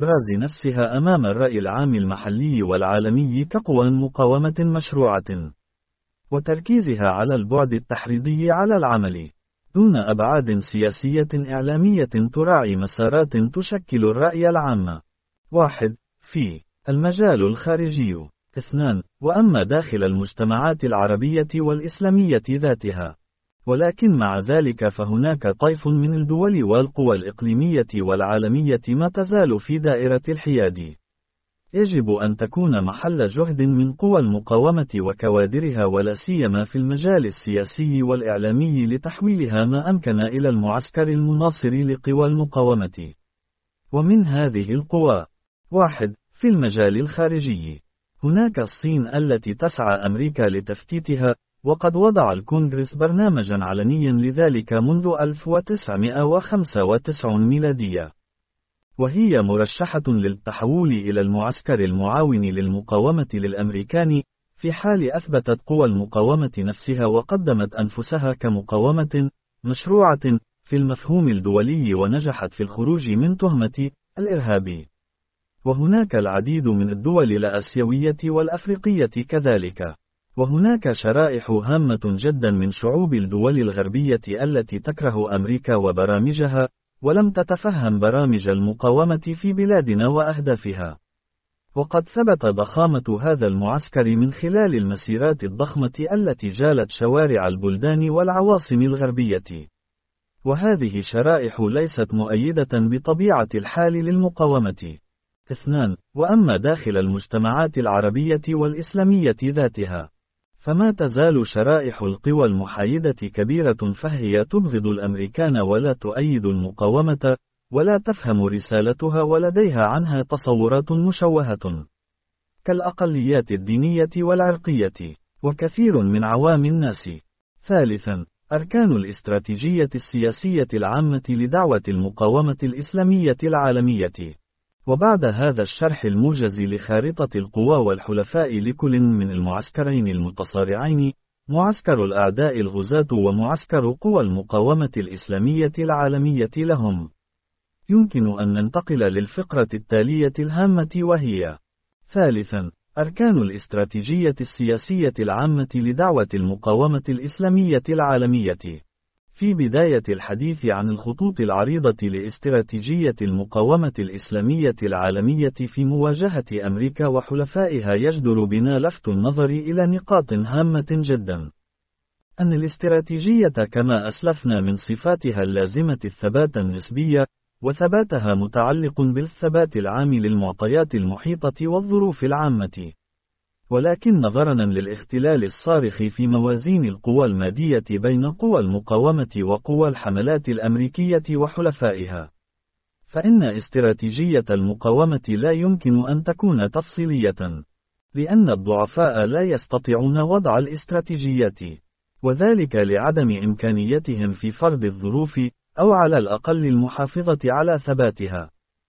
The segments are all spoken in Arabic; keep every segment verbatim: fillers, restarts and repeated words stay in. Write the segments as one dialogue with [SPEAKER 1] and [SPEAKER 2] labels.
[SPEAKER 1] إبراز نفسها أمام الرأي العام المحلي والعالمي كقوى مقاومة مشروعة، وتركيزها على البعد التحريضي على العمل دون أبعاد سياسية إعلامية تراعي مسارات تشكل الرأي العام. واحد. في المجال الخارجي. اثنان. وأما داخل المجتمعات العربية والإسلامية ذاتها. ولكن مع ذلك فهناك طيف من الدول والقوى الإقليمية والعالمية ما تزال في دائرة الحياد، يجب أن تكون محل جهد من قوى المقاومة وكوادرها ولا سيما في المجال السياسي والإعلامي لتحويلها ما أمكن إلى المعسكر المناصر لقوى المقاومة. ومن هذه القوى: واحد. في المجال الخارجي، هناك الصين التي تسعى أمريكا لتفتيتها، وقد وضع الكونغرس برنامجا علنيا لذلك منذ ألف وتسعمائة وخمسة وتسعين ميلادية، وهي مرشحة للتحول إلى المعسكر المعاون للمقاومة للأمريكان، في حال أثبتت قوى المقاومة نفسها وقدمت أنفسها كمقاومة مشروعة في المفهوم الدولي ونجحت في الخروج من تهمة الإرهاب. وهناك العديد من الدول الآسيوية والأفريقية كذلك. وهناك شرائح هامة جدا من شعوب الدول الغربية التي تكره أمريكا وبرامجها، ولم تتفهم برامج المقاومة في بلادنا وأهدافها. وقد ثبت ضخامة هذا المعسكر من خلال المسيرات الضخمة التي جالت شوارع البلدان والعواصم الغربية. وهذه شرائح ليست مؤيدة بطبيعة الحال للمقاومة. اثنان. وأما داخل المجتمعات العربية والإسلامية ذاتها، فما تزال شرائح القوى المحايدة كبيرة، فهي تبغض الأمريكان ولا تؤيد المقاومة، ولا تفهم رسالتها، ولديها عنها تصورات مشوهة، كالأقليات الدينية والعرقية، وكثير من عوام الناس. ثالثا. أركان الاستراتيجية السياسية العامة لدعوة المقاومة الإسلامية العالمية. وبعد هذا الشرح الموجز لخارطة القوى والحلفاء لكل من المعسكرين المتصارعين، معسكر الأعداء الغزاة ومعسكر قوى المقاومة الإسلامية العالمية لهم، يمكن أن ننتقل للفقرة التالية الهامة، وهي: ثالثا. أركان الاستراتيجية السياسية العامة لدعوة المقاومة الإسلامية العالمية. في بداية الحديث عن الخطوط العريضة لاستراتيجية المقاومة الإسلامية العالمية في مواجهة أمريكا وحلفائها، يجدر بنا لفت النظر إلى نقاط هامة جدا. أن الاستراتيجية كما أسلفنا من صفاتها اللازمة الثبات النسبي، وثباتها متعلق بالثبات العام للمعطيات المحيطة والظروف العامة. ولكن نظرا للاختلال الصارخ في موازين القوى المادية بين قوى المقاومة وقوى الحملات الأمريكية وحلفائها، فإن استراتيجية المقاومة لا يمكن أن تكون تفصيلية، لأن الضعفاء لا يستطيعون وضع الاستراتيجيات، وذلك لعدم إمكانيتهم في فرض الظروف، أو على الأقل المحافظة على ثباتها.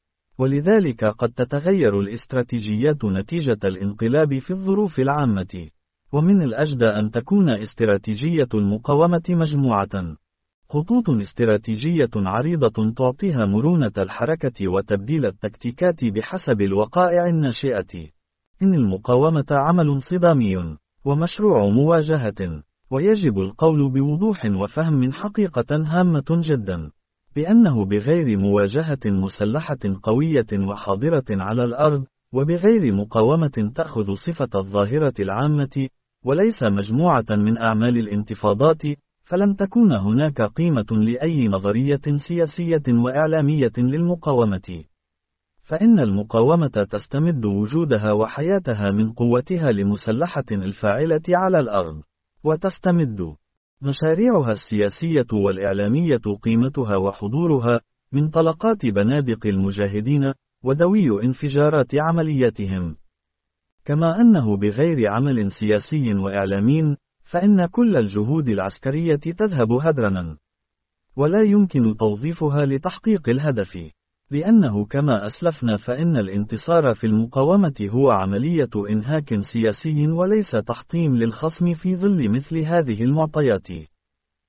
[SPEAKER 1] ولذلك قد تتغير الاستراتيجيات نتيجة الانقلاب في الظروف العامة. ومن الأجدى أن تكون استراتيجية المقاومة مجموعة خطوط استراتيجية عريضة تعطيها مرونة الحركة وتبديل التكتيكات بحسب الوقائع الناشئة. إن المقاومة عمل صدامي ومشروع مواجهة، ويجب القول بوضوح وفهم حقيقة هامة جدا بأنه بغير مواجهة مسلحة قوية وحاضرة على الأرض، وبغير مقاومة تأخذ صفة الظاهرة العامة، وليس مجموعة من أعمال الانتفاضات، فلن تكون هناك قيمة لأي نظرية سياسية وإعلامية للمقاومة. فإن المقاومة تستمد وجودها وحياتها من قوتها لمسلحة الفاعلة على الأرض، وتستمد مشاريعها السياسية والإعلامية قيمتها وحضورها من طلقات بنادق المجاهدين ودوي انفجارات عملياتهم. كما أنه بغير عمل سياسي وإعلامي، فإن كل الجهود العسكرية تذهب هدرا، ولا يمكن توظيفها لتحقيق الهدف، لأنه كما أسلفنا فإن الانتصار في المقاومة هو عملية إنهاك سياسي وليس تحطيم للخصم في ظل مثل هذه المعطيات.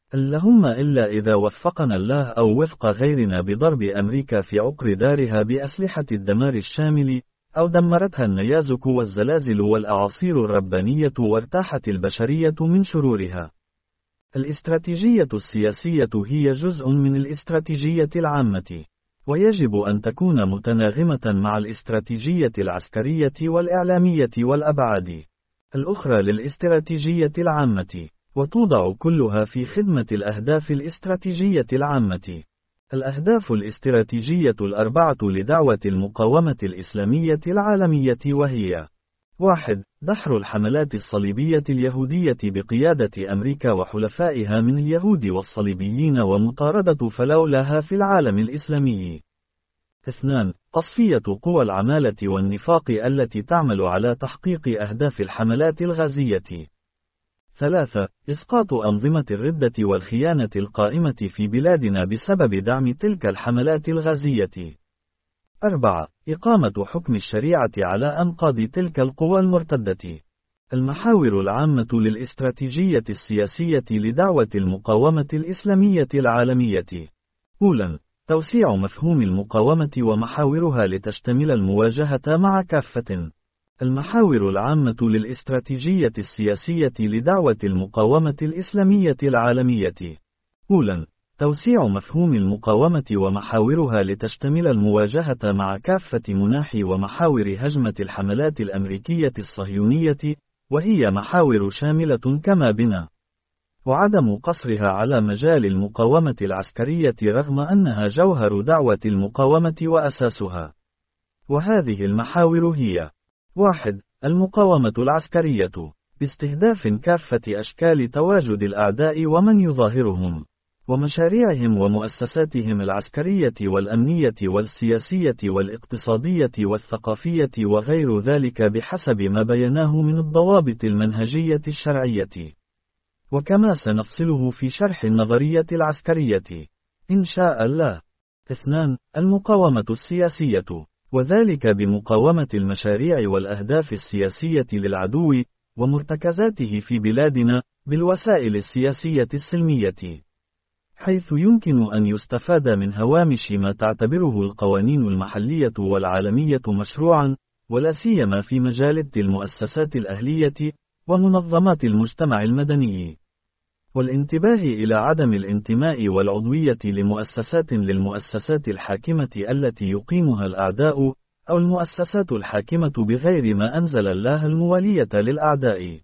[SPEAKER 1] اللهم إلا إذا وفقنا الله أو وفق غيرنا بضرب أمريكا في عقر دارها بأسلحة الدمار الشامل، أو دمرتها النيازك والزلازل والأعاصير الربانية وارتاحت البشرية من شرورها. الاستراتيجية السياسية هي جزء من الاستراتيجية العامة، ويجب أن تكون متناغمة مع الاستراتيجية العسكرية والإعلامية والأبعاد الأخرى للاستراتيجية العامة، وتوضع كلها في خدمة الأهداف الاستراتيجية العامة. الأهداف الاستراتيجية الأربعة لدعوة المقاومة الإسلامية العالمية وهي: واحد. دحر الحملات الصليبية اليهودية بقيادة أمريكا وحلفائها من اليهود والصليبيين ومطاردة فلولاها في العالم الإسلامي. اثنان. تصفية قوى العمالة والنفاق التي تعمل على تحقيق أهداف الحملات الغازية. ثلاثة. إسقاط أنظمة الردة والخيانة القائمة في بلادنا بسبب دعم تلك الحملات الغازية. أربعة. إقامة حكم الشريعة على أنقاض تلك القوى المرتدة. المحاور العامة للاستراتيجية السياسية لدعوة المقاومة الإسلامية العالمية. أولاً، توسيع مفهوم المقاومة ومحاورها لتشتمل المواجهة مع كافة. المحاور العامة للاستراتيجية السياسية لدعوة المقاومة الإسلامية العالمية. أولاً، توسيع مفهوم المقاومة ومحاورها لتشتمل المواجهة مع كافة مناحي ومحاور هجمة الحملات الأمريكية الصهيونية، وهي محاور شاملة كما بنا. وعدم قصرها على مجال المقاومة العسكرية رغم أنها جوهر دعوة المقاومة وأساسها. وهذه المحاور هي: واحد. المقاومة العسكرية، باستهداف كافة أشكال تواجد الأعداء ومن يظاهرهم، ومشاريعهم ومؤسساتهم العسكرية والأمنية والسياسية والاقتصادية والثقافية وغير ذلك بحسب ما بيناه من الضوابط المنهجية الشرعية، وكما سنفصله في شرح النظرية العسكرية إن شاء الله. اثنان. المقاومة السياسية، وذلك بمقاومة المشاريع والأهداف السياسية للعدو ومرتكزاته في بلادنا بالوسائل السياسية السلمية، حيث يمكن أن يستفاد من هوامش ما تعتبره القوانين المحلية والعالمية مشروعا، ولا سيما في مجال المؤسسات الأهلية ومنظمات المجتمع المدني، والانتباه إلى عدم الانتماء والعضوية لمؤسسات للمؤسسات الحاكمة التي يقيمها الأعداء، أو المؤسسات الحاكمة بغير ما أنزل الله الموالية للأعداء.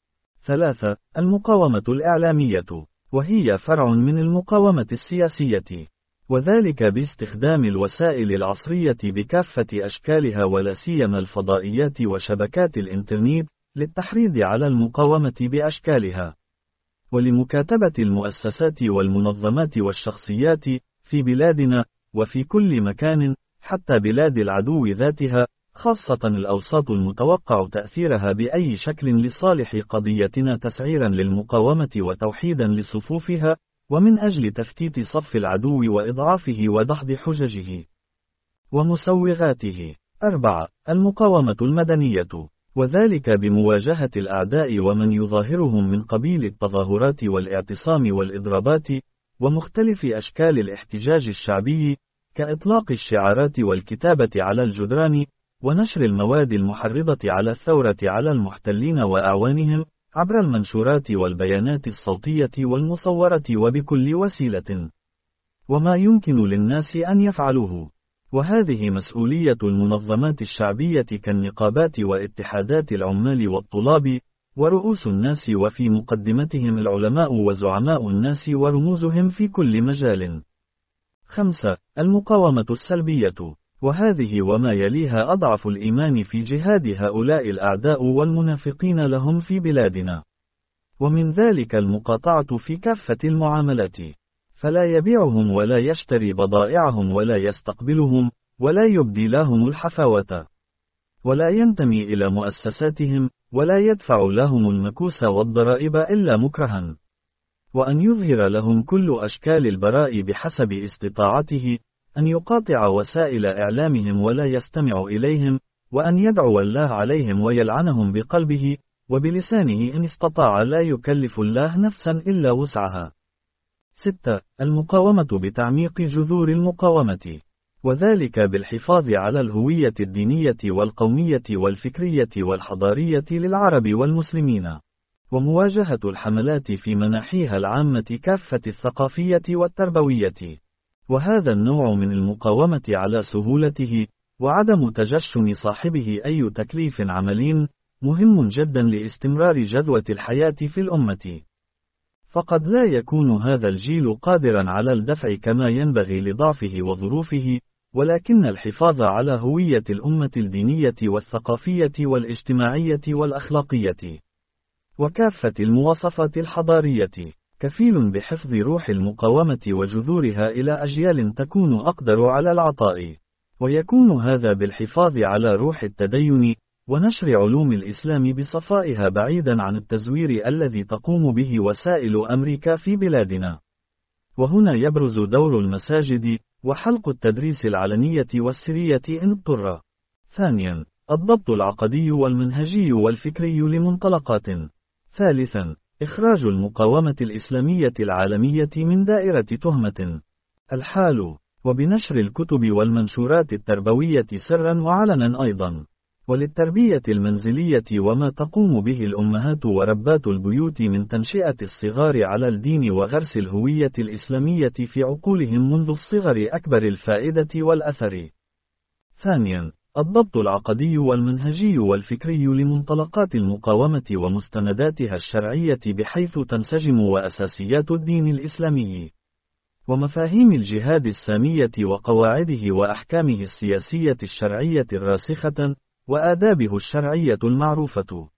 [SPEAKER 1] ثلاثة. المقاومة الإعلامية، وهي فرع من المقاومة السياسية، وذلك باستخدام الوسائل العصرية بكافة أشكالها ولا سيما الفضائيات وشبكات الإنترنت للتحريض على المقاومة بأشكالها، ولمكاتبة المؤسسات والمنظمات والشخصيات في بلادنا وفي كل مكان حتى بلاد العدو ذاتها، خاصة الأوساط المتوقع تأثيرها بأي شكل لصالح قضيتنا تسعيرا للمقاومة وتوحيدا لصفوفها، ومن أجل تفتيت صف العدو وإضعافه ودحض حججه ومسوغاته. أربعة. المقاومة المدنية، وذلك بمواجهة الأعداء ومن يظاهرهم من قبيل التظاهرات والاعتصام والإضرابات ومختلف أشكال الاحتجاج الشعبي، كإطلاق الشعارات والكتابة على الجدران ونشر المواد المحرضة على الثورة على المحتلين وأعوانهم عبر المنشورات والبيانات الصوتية والمصورة وبكل وسيلة وما يمكن للناس أن يفعلوه. وهذه مسؤولية المنظمات الشعبية كالنقابات واتحادات العمال والطلاب ورؤوس الناس، وفي مقدمتهم العلماء وزعماء الناس ورموزهم في كل مجال. خمسة. المقاومة السلبية، وهذه وما يليها أضعف الإيمان في جهاد هؤلاء الأعداء والمنافقين لهم في بلادنا، ومن ذلك المقاطعة في كافة المعاملات، فلا يبيعهم ولا يشتري بضائعهم ولا يستقبلهم ولا يبدي لهم الحفاوة ولا ينتمي إلى مؤسساتهم ولا يدفع لهم المكوس والضرائب إلا مكرها، وأن يظهر لهم كل أشكال البراء بحسب استطاعته، أن يقاطع وسائل إعلامهم ولا يستمع إليهم، وأن يدعو الله عليهم ويلعنهم بقلبه وبلسانه إن استطاع، لا يكلف الله نفسا إلا وسعها. ستة. المقاومة بتعميق جذور المقاومة، وذلك بالحفاظ على الهوية الدينية والقومية والفكرية والحضارية للعرب والمسلمين، ومواجهة الحملات في مناحيها العامة كافة الثقافية والتربوية. وهذا النوع من المقاومة على سهولته، وعدم تجشم صاحبه أي تكليف عملي، مهم جدا لاستمرار جدوى الحياة في الأمة. فقد لا يكون هذا الجيل قادرا على الدفع كما ينبغي لضعفه وظروفه، ولكن الحفاظ على هوية الأمة الدينية والثقافية والاجتماعية والأخلاقية وكافة المواصفات الحضارية كفيل بحفظ روح المقاومة وجذورها إلى أجيال تكون أقدر على العطاء. ويكون هذا بالحفاظ على روح التدين ونشر علوم الإسلام بصفائها بعيدا عن التزوير الذي تقوم به وسائل أمريكا في بلادنا. وهنا يبرز دور المساجد وحلق التدريس العلنية والسرية إن اضطر. ثانيا، الضبط العقدي والمنهجي والفكري لمنطلقات. ثالثا، إخراج المقاومة الإسلامية العالمية من دائرة تهمة. الحال، وبنشر الكتب والمنشورات التربوية سرا وعلنا أيضا، وللتربية المنزلية وما تقوم به الأمهات وربات البيوت من تنشئة الصغار على الدين وغرس الهوية الإسلامية في عقولهم منذ الصغر أكبر الفائدة والأثر. ثانيا، الضبط العقدي والمنهجي والفكري لمنطلقات المقاومة ومستنداتها الشرعية بحيث تنسجم وأساسيات الدين الإسلامي ومفاهيم الجهاد السامية وقواعده وأحكامه السياسية الشرعية الراسخة وآدابه الشرعية المعروفة،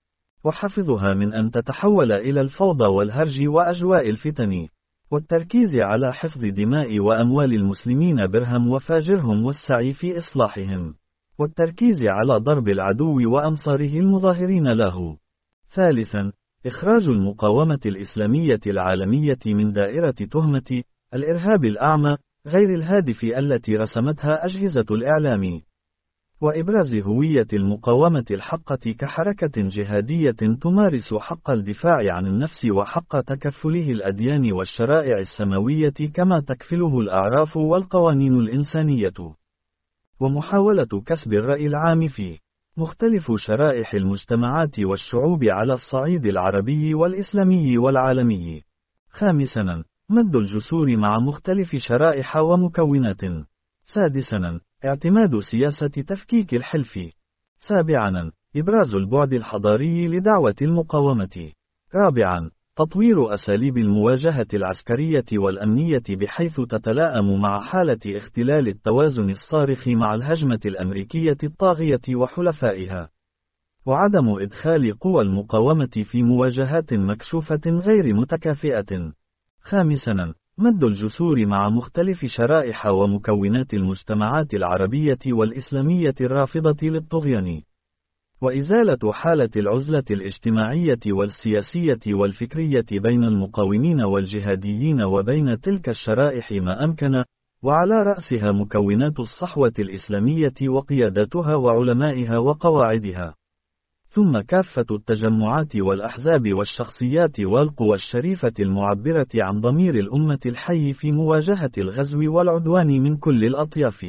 [SPEAKER 1] وحفظها من أن تتحول إلى الفوضى والهرج وأجواء الفتن، والتركيز على حفظ دماء وأموال المسلمين برهم وفاجرهم والسعي في إصلاحهم، والتركيز على ضرب العدو وأنصاره المظاهرين له. ثالثا، إخراج المقاومة الإسلامية العالمية من دائرة تهمة الإرهاب الأعمى غير الهادف التي رسمتها أجهزة الإعلام، وإبراز هوية المقاومة الحقة كحركة جهادية تمارس حق الدفاع عن النفس وحق تكفله الأديان والشرائع السماوية كما تكفله الأعراف والقوانين الإنسانية، ومحاولة كسب الرأي العام في مختلف شرائح المجتمعات والشعوب على الصعيد العربي والإسلامي والعالمي. خامساً، مد الجسور مع مختلف شرائح ومكونات. سادساً، اعتماد سياسة تفكيك الحلف. سابعاً، إبراز البعد الحضاري لدعوة المقاومة. رابعاً، تطوير أساليب المواجهة العسكرية والأمنية بحيث تتلائم مع حالة اختلال التوازن الصارخ مع الهجمة الأمريكية الطاغية وحلفائها، وعدم إدخال قوى المقاومة في مواجهات مكشوفة غير متكافئة. خامساً، مد الجسور مع مختلف شرائح ومكونات المجتمعات العربية والإسلامية الرافضة للطغيان، وإزالة حالة العزلة الاجتماعية والسياسية والفكرية بين المقاومين والجهاديين وبين تلك الشرائح ما أمكن، وعلى رأسها مكونات الصحوة الإسلامية وقياداتها وعلمائها وقواعدها، ثم كافة التجمعات والأحزاب والشخصيات والقوى الشريفة المعبرة عن ضمير الأمة الحي في مواجهة الغزو والعدوان من كل الأطياف.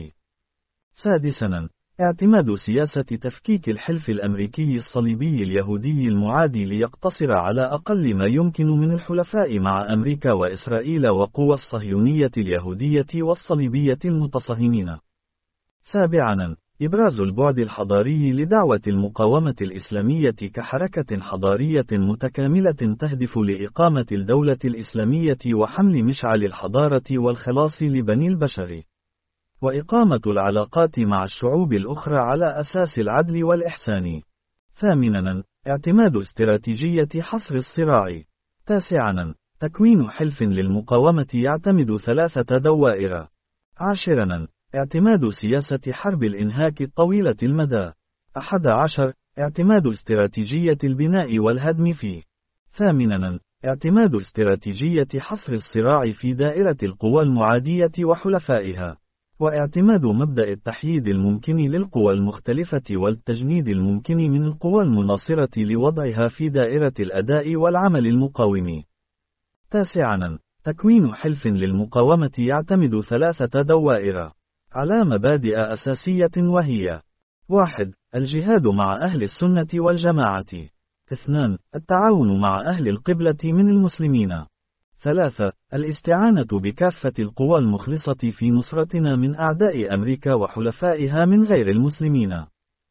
[SPEAKER 1] سادساً، اعتماد سياسة تفكيك الحلف الأمريكي الصليبي اليهودي المعادي ليقتصر على أقل ما يمكن من الحلفاء مع أمريكا وإسرائيل وقوى الصهيونية اليهودية والصليبية المتصهمين. سابعاً، إبراز البعد الحضاري لدعوة المقاومة الإسلامية كحركة حضارية متكاملة تهدف لإقامة الدولة الإسلامية وحمل مشعل الحضارة والخلاص لبني البشر، وإقامة العلاقات مع الشعوب الأخرى على أساس العدل والإحسان. ثامناً، اعتماد استراتيجية حصر الصراع. تاسعاً، تكوين حلف للمقاومة يعتمد ثلاثة دوائر. عاشراً، اعتماد سياسة حرب الإنهاك الطويلة المدى. أحد عشر، اعتماد استراتيجية البناء والهدم فيه. ثامناً، اعتماد استراتيجية حصر الصراع في دائرة القوى المعادية وحلفائها، واعتماد مبدأ التحييد الممكن للقوى المختلفة والتجنيد الممكن من القوى المناصرة لوضعها في دائرة الأداء والعمل المقاوم. تاسعاً، تكوين حلف للمقاومة يعتمد ثلاثة دوائر على مبادئ أساسية وهي: واحد. الجهاد مع أهل السنة والجماعة. اثنان. التعاون مع أهل القبلة من المسلمين. ثلاثة. الاستعانة بكافة القوى المخلصة في نصرتنا من أعداء أمريكا وحلفائها من غير المسلمين،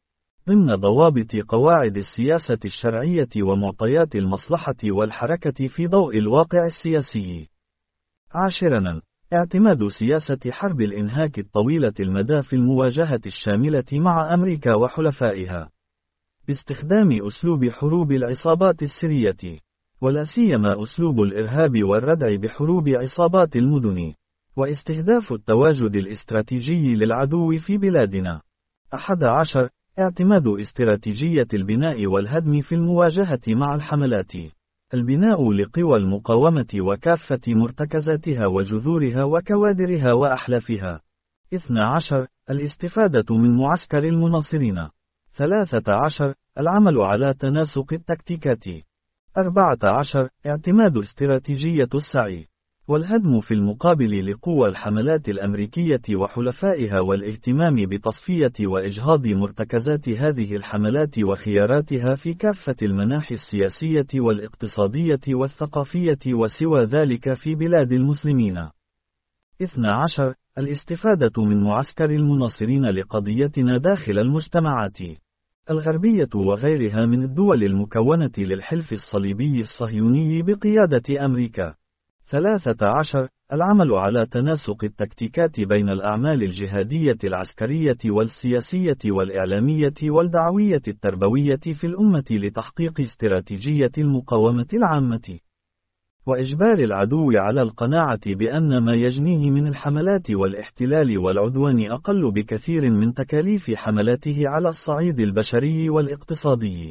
[SPEAKER 1] ضمن ضوابط قواعد السياسة الشرعية ومعطيات المصلحة والحركة في ضوء الواقع السياسي. عاشراً. اعتماد سياسة حرب الإنهاك الطويلة المدى في المواجهة الشاملة مع أمريكا وحلفائها، باستخدام أسلوب حروب العصابات السرية، ولا سيما أسلوب الإرهاب والردع بحروب عصابات المدن، واستهداف التواجد الاستراتيجي للعدو في بلادنا. أحد عشر. اعتماد استراتيجية البناء والهدم في المواجهة مع الحملات. البناء لقوى المقاومة وكافة مرتكزاتها وجذورها وكوادرها وأحلافها. اثني عشر. الاستفادة من معسكر المناصرين. ثلاثة عشر. العمل على تناسق التكتيكات. أربعة عشر. اعتماد استراتيجية السعي والهدم في المقابل لقوى الحملات الأمريكية وحلفائها، والاهتمام بتصفية وإجهاض مرتكزات هذه الحملات وخياراتها في كافة المناحي السياسية والاقتصادية والثقافية وسوى ذلك في بلاد المسلمين. اثني عشر. الاستفادة من معسكر المناصرين لقضيتنا داخل المجتمعات الغربية وغيرها من الدول المكونة للحلف الصليبي الصهيوني بقيادة أمريكا. ثلاثة عشر. العمل على تناسق التكتيكات بين الأعمال الجهادية العسكرية والسياسية والإعلامية والدعوية التربوية في الأمة لتحقيق استراتيجية المقاومة العامة، وإجبار العدو على القناعة بأن ما يجنيه من الحملات والاحتلال والعدوان أقل بكثير من تكاليف حملاته على الصعيد البشري والاقتصادي.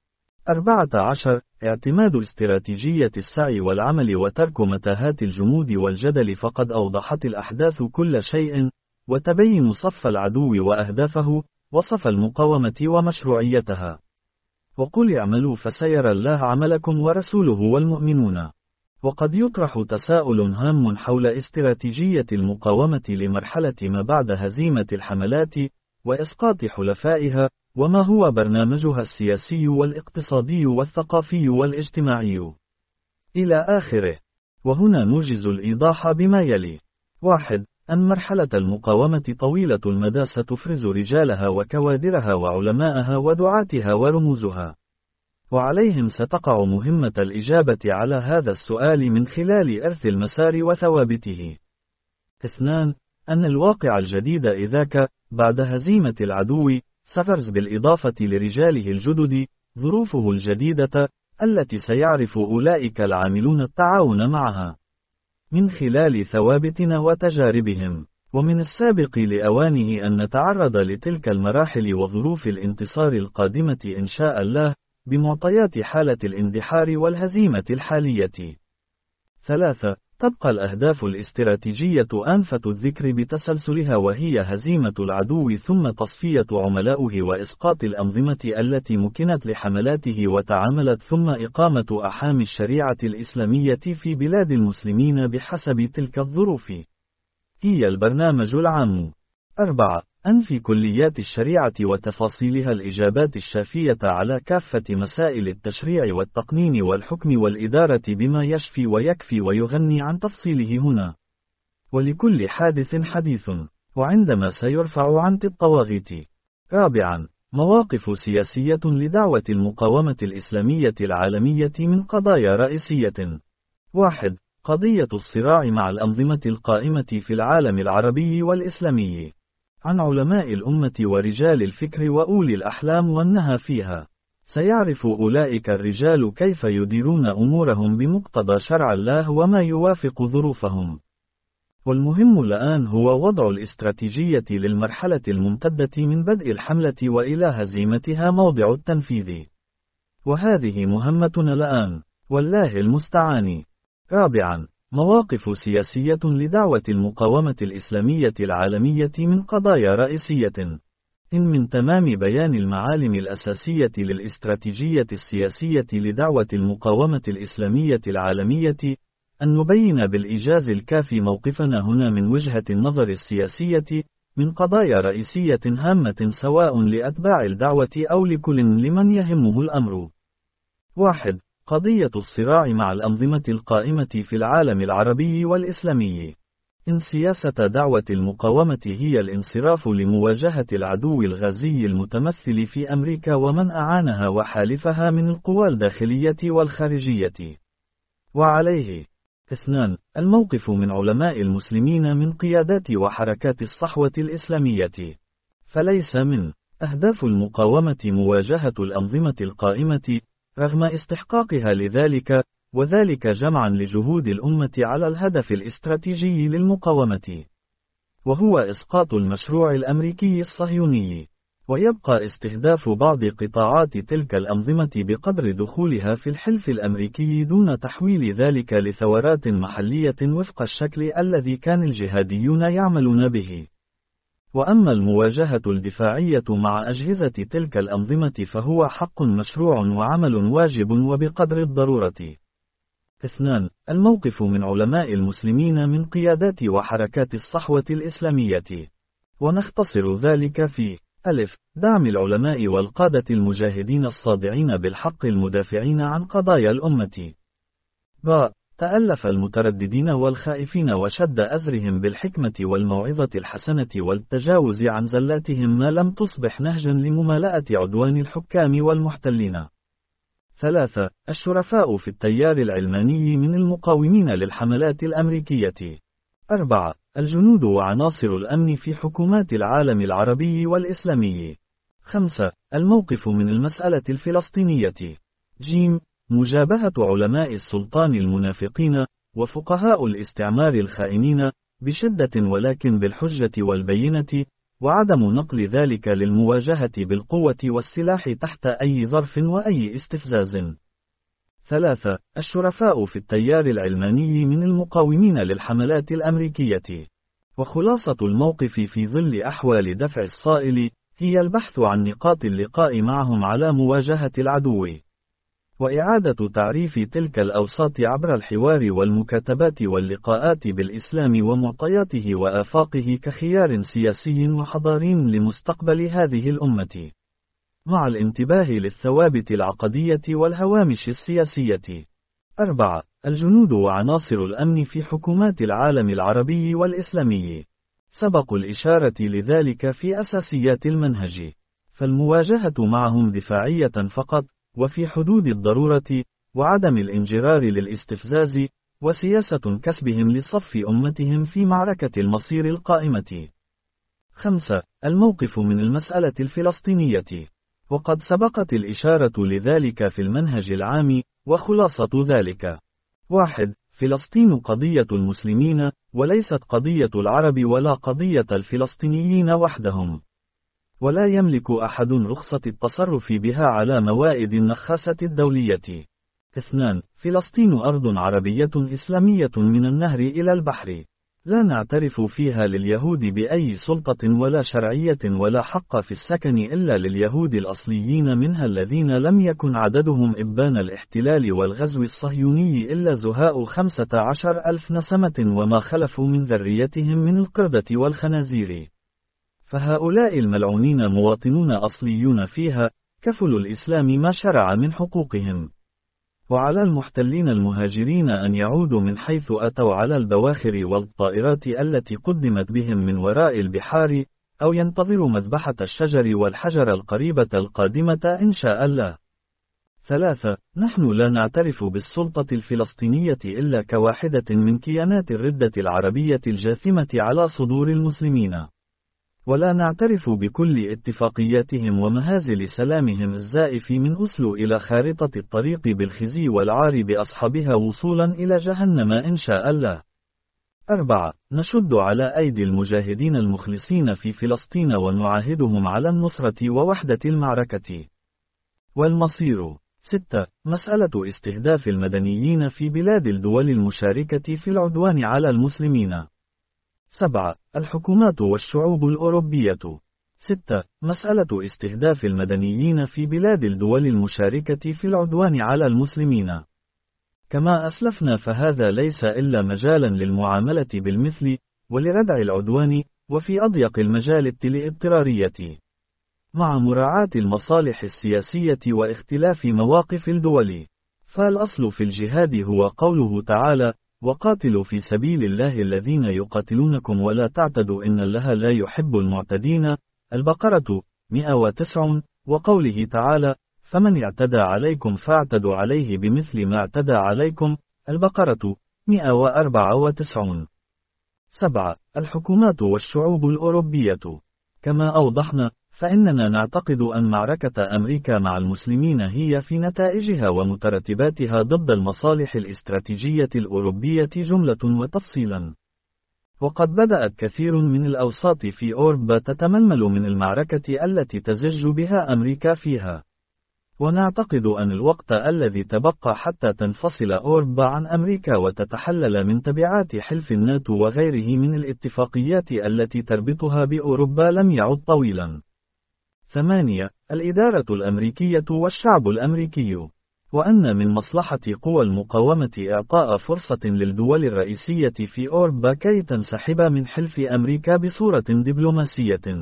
[SPEAKER 1] أربعة عشر. اعتماد استراتيجية السعي والعمل وترك متاهات الجمود والجدل، فقد أوضحت الأحداث كل شيء، وتبين صف العدو وأهدافه، وصف المقاومة ومشروعيتها. وقل اعملوا فسيرى الله عملكم ورسوله والمؤمنون. وقد يطرح تساؤل هام حول استراتيجية المقاومة لمرحلة ما بعد هزيمة الحملات وإسقاط حلفائها، وما هو برنامجها السياسي والاقتصادي والثقافي والاجتماعي إلى آخره. وهنا نوجز الإيضاح بما يلي: واحد. أن مرحلة المقاومة طويلة المدى ستفرز رجالها وكوادرها وعلماءها ودعاتها ورموزها، وعليهم ستقع مهمة الإجابة على هذا السؤال من خلال إرث المسار وثوابته. اثنان. أن الواقع الجديد إذاك بعد هزيمة العدو سفرز بالإضافة لرجاله الجدد ظروفه الجديدة التي سيعرف أولئك العاملون التعاون معها من خلال ثوابتنا وتجاربهم، ومن السابق لأوانه أن نتعرض لتلك المراحل وظروف الانتصار القادمة إن شاء الله بمعطيات حالة الاندحار والهزيمة الحالية. ثلاثة. تبقى الأهداف الاستراتيجية أنفة الذكر بتسلسلها، وهي هزيمة العدو ثم تصفية عملائه وإسقاط الأنظمة التي مكنت لحملاته وتعاملت، ثم إقامة أحام الشريعة الإسلامية في بلاد المسلمين بحسب تلك الظروف. هي البرنامج العام. أربعة. أن في كليات الشريعة وتفاصيلها الإجابات الشافية على كافة مسائل التشريع والتقنين والحكم والإدارة بما يشفي ويكفي ويغني عن تفصيله هنا. ولكل حادث حديث، وعندما سيرفع عن الطواغيت. رابعا. مواقف سياسية لدعوة المقاومة الإسلامية العالمية من قضايا رئيسية. واحد. قضية الصراع مع الأنظمة القائمة في العالم العربي والإسلامي، عن علماء الأمة ورجال الفكر وأولي الأحلام والنهى فيها. سيعرف أولئك الرجال كيف يديرون أمورهم بمقتضى شرع الله وما يوافق ظروفهم. والمهم الآن هو وضع الاستراتيجية للمرحلة الممتدة من بدء الحملة وإلى هزيمتها موضع التنفيذ، وهذه مهمتنا الآن، والله المستعان. رابعا. مواقف سياسية لدعوة المقاومة الإسلامية العالمية من قضايا رئيسية. إن من تمام بيان المعالم الأساسية للاستراتيجية السياسية لدعوة المقاومة الإسلامية العالمية أن نبين بالإيجاز الكافي موقفنا هنا من وجهة النظر السياسية، من قضايا رئيسية هامة سواء لأتباع الدعوة أو لكل لمن يهمه الأمر. واحد. قضية الصراع مع الأنظمة القائمة في العالم العربي والإسلامي. إن سياسة دعوة المقاومة هي الانصراف لمواجهة العدو الغازي المتمثل في أمريكا ومن أعانها وحالفها من القوى الداخلية والخارجية. وعليه. اثنان. الموقف من علماء المسلمين من قيادات وحركات الصحوة الإسلامية. فليس من أهداف المقاومة مواجهة الأنظمة القائمة، رغم استحقاقها لذلك، وذلك جمعا لجهود الأمة على الهدف الاستراتيجي للمقاومة، وهو إسقاط المشروع الأمريكي الصهيوني. ويبقى استهداف بعض قطاعات تلك الأنظمة بقدر دخولها في الحلف الأمريكي دون تحويل ذلك لثورات محلية وفق الشكل الذي كان الجهاديون يعملون به. وأما المواجهة الدفاعية مع أجهزة تلك الأنظمة فهو حق مشروع وعمل واجب وبقدر الضرورة. اثنان. الموقف من علماء المسلمين من قيادات وحركات الصحوة الإسلامية. ونختصر ذلك في ألف. دعم العلماء والقادة المجاهدين الصادعين بالحق المدافعين عن قضايا الأمة. ب. تألف المترددين والخائفين وشد أزرهم بالحكمة والموعظة الحسنة والتجاوز عن زلاتهم ما لم تصبح نهجا لممالأة عدوان الحكام والمحتلين. ثلاثة. الشرفاء في التيار العلماني من المقاومين للحملات الأمريكية. أربعة. الجنود وعناصر الأمن في حكومات العالم العربي والإسلامي. خمسة. الموقف من المسألة الفلسطينية. ج. مجابهة علماء السلطان المنافقين، وفقهاء الاستعمار الخائنين، بشدة ولكن بالحجة والبينة، وعدم نقل ذلك للمواجهة بالقوة والسلاح تحت أي ظرف وأي استفزاز. ثلاثة. الشرفاء في التيار العلماني من المقاومين للحملات الأمريكية. وخلاصة الموقف في ظل أحوال دفع الصائل هي البحث عن نقاط اللقاء معهم على مواجهة العدو، وإعادة تعريف تلك الأوساط عبر الحوار والمكاتبات واللقاءات بالإسلام ومعطياته وآفاقه كخيار سياسي وحضاري لمستقبل هذه الأمة، مع الانتباه للثوابت العقدية والهوامش السياسية. أربعة. الجنود وعناصر الأمن في حكومات العالم العربي والإسلامي. سبق الإشارة لذلك في أساسيات المنهج، فالمواجهة معهم دفاعية فقط، وفي حدود الضرورة، وعدم الانجرار للاستفزاز، وسياسة كسبهم لصف أمتهم في معركة المصير القائمة. خمسة. الموقف من المسألة الفلسطينية. وقد سبقت الإشارة لذلك في المنهج العام، وخلاصة ذلك: واحد. فلسطين قضية المسلمين، وليست قضية العرب ولا قضية الفلسطينيين وحدهم، ولا يملك أحد رخصة التصرف بها على موائد النخاسة الدولية. اثنان. فلسطين أرض عربية إسلامية من النهر إلى البحر، لا نعترف فيها لليهود بأي سلطة ولا شرعية ولا حق في السكن إلا لليهود الأصليين منها الذين لم يكن عددهم إبان الاحتلال والغزو الصهيوني إلا زهاء خمسة عشر ألف نسمة وما خلفوا من ذريتهم من القردة والخنازير، فهؤلاء الملعونين مواطنون أصليون فيها، كفل الإسلام ما شرع من حقوقهم. وعلى المحتلين المهاجرين أن يعودوا من حيث أتوا على البواخر والطائرات التي قدمت بهم من وراء البحار، أو ينتظروا مذبحة الشجر والحجر القريبة القادمة إن شاء الله. ثلاثة. نحن لا نعترف بالسلطة الفلسطينية إلا كواحدة من كيانات الردة العربية الجاثمة على صدور المسلمين، ولا نعترف بكل اتفاقياتهم ومهازل سلامهم الزائف من أسلو إلى خارطة الطريق بالخزي والعار بأصحابها وصولا إلى جهنم إن شاء الله. أربعة. نشد على أيدي المجاهدين المخلصين في فلسطين ونعاهدهم على النصرة ووحدة المعركة والمصير. ستة. مسألة استهداف المدنيين في بلاد الدول المشاركة في العدوان على المسلمين. سبعة. الحكومات والشعوب الأوروبية. ستة. مسألة استهداف المدنيين في بلاد الدول المشاركة في العدوان على المسلمين. كما أسلفنا فهذا ليس إلا مجالا للمعاملة بالمثل، ولردع العدوان، وفي أضيق المجال الاضطرارية، مع مراعاة المصالح السياسية واختلاف مواقف الدول. فالأصل في الجهاد هو قوله تعالى: وقاتلوا في سبيل الله الذين يقاتلونكم ولا تعتدوا إن الله لا يحب المعتدين. البقرة مئة وتسعة. وقوله تعالى: فمن اعتدى عليكم فاعتدوا عليه بمثل ما اعتدى عليكم. البقرة مئة وأربعة وتسعين. سبعة. الحكومات والشعوب الأوروبية. كما أوضحنا، فإننا نعتقد أن معركة أمريكا مع المسلمين هي في نتائجها ومترتباتها ضد المصالح الاستراتيجية الأوروبية جملة وتفصيلا. وقد بدأت كثير من الأوساط في أوروبا تتململ من المعركة التي تزج بها أمريكا فيها. ونعتقد أن الوقت الذي تبقى حتى تنفصل أوروبا عن أمريكا وتتحلل من تبعات حلف الناتو وغيره من الاتفاقيات التي تربطها بأوروبا لم يعد طويلا. ثمانية. الإدارة الأمريكية والشعب الأمريكي. وأن من مصلحة قوى المقاومة إعطاء فرصة للدول الرئيسية في أوروبا كي تنسحب من حلف أمريكا بصورة دبلوماسية،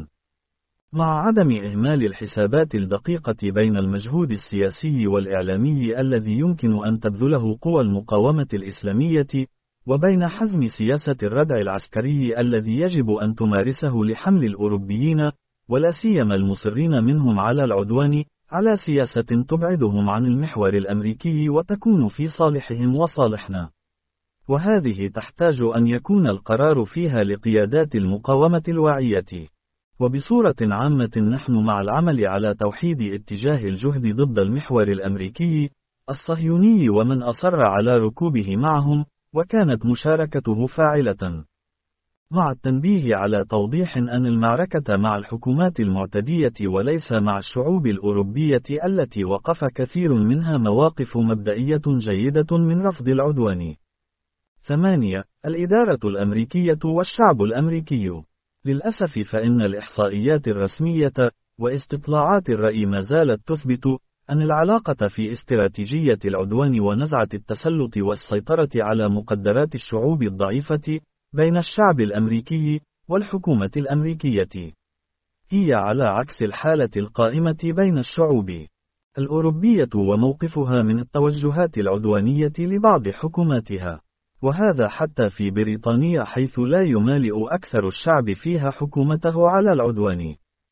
[SPEAKER 1] مع عدم إهمال الحسابات الدقيقة بين المجهود السياسي والإعلامي الذي يمكن أن تبذله قوى المقاومة الإسلامية، وبين حزم سياسة الردع العسكري الذي يجب أن تمارسه لحمل الأوروبيين، ولا سيما المصرين منهم على العدوان، على سياسة تبعدهم عن المحور الأمريكي وتكون في صالحهم وصالحنا. وهذه تحتاج أن يكون القرار فيها لقيادات المقاومة الواعية. وبصورة عامة نحن مع العمل على توحيد اتجاه الجهد ضد المحور الأمريكي الصهيوني ومن أصر على ركوبه معهم، وكانت مشاركته فاعلة، مع التنبيه على توضيح أن المعركة مع الحكومات المعتدية وليس مع الشعوب الأوروبية التي وقف كثير منها مواقف مبدئية جيدة من رفض العدوان. ثمانية. الإدارة الأمريكية والشعب الأمريكي. للأسف فإن الإحصائيات الرسمية واستطلاعات الرأي ما زالت تثبت أن العلاقة في استراتيجية العدوان ونزعة التسلط والسيطرة على مقدرات الشعوب الضعيفة بين الشعب الأمريكي والحكومة الأمريكية هي على عكس الحالة القائمة بين الشعوب الأوروبية وموقفها من التوجهات العدوانية لبعض حكوماتها. وهذا حتى في بريطانيا حيث لا يمالئ أكثر الشعب فيها حكومته على العدوان.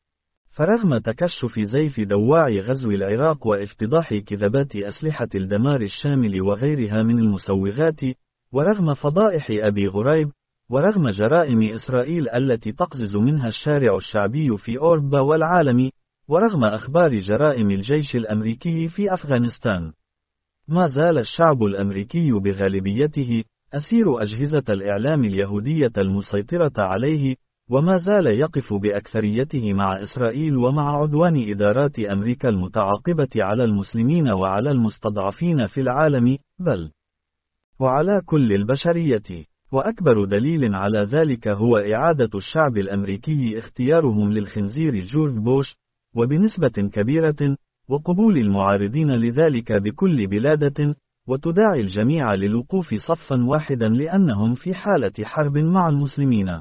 [SPEAKER 1] فرغم تكشف زيف دواعٍ غزو العراق وافتضاح كذبات أسلحة الدمار الشامل وغيرها من المسوغات، ورغم فضائح أبي غريب، ورغم جرائم إسرائيل التي تقزز منها الشارع الشعبي في أوروبا والعالم، ورغم أخبار جرائم الجيش الأمريكي في أفغانستان، ما زال الشعب الأمريكي بغالبيته أسير أجهزة الإعلام اليهودية المسيطرة عليه، وما زال يقف بأكثريته مع إسرائيل ومع عدوان إدارات أمريكا المتعاقبة على المسلمين وعلى المستضعفين في العالم، بل وعلى كل البشرية. وأكبر دليل على ذلك هو إعادة الشعب الأمريكي اختيارهم للخنزير جورج بوش، وبنسبة كبيرة، وقبول المعارضين لذلك بكل بلادة، وتداعي الجميع للوقوف صفا واحدا لأنهم في حالة حرب مع المسلمين.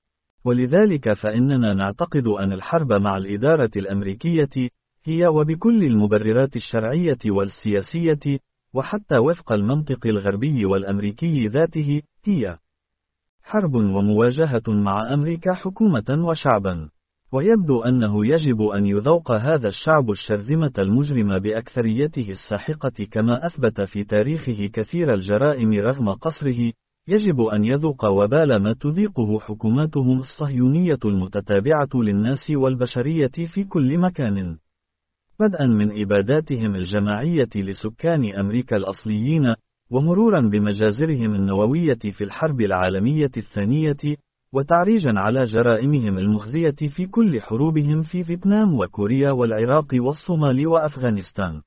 [SPEAKER 1] ولذلك فإننا نعتقد أن الحرب مع الإدارة الأمريكية هي وبكل المبررات الشرعية والسياسية، وحتى وفق المنطق الغربي والأمريكي ذاته، هي حرب ومواجهة مع أمريكا حكومة وشعبا. ويبدو أنه يجب أن يذوق هذا الشعب الشرذمة المجرم بأكثريته الساحقة كما أثبت في تاريخه كثير الجرائم رغم قصره، يجب أن يذوق وبال ما تذيقه حكوماتهم الصهيونية المتتابعة للناس والبشرية في كل مكان، بدءا من إباداتهم الجماعية لسكان أمريكا الأصليين، ومرورا بمجازرهم النووية في الحرب العالمية الثانية، وتعريجا على جرائمهم المخزية في كل حروبهم في فيتنام وكوريا والعراق والصومال وأفغانستان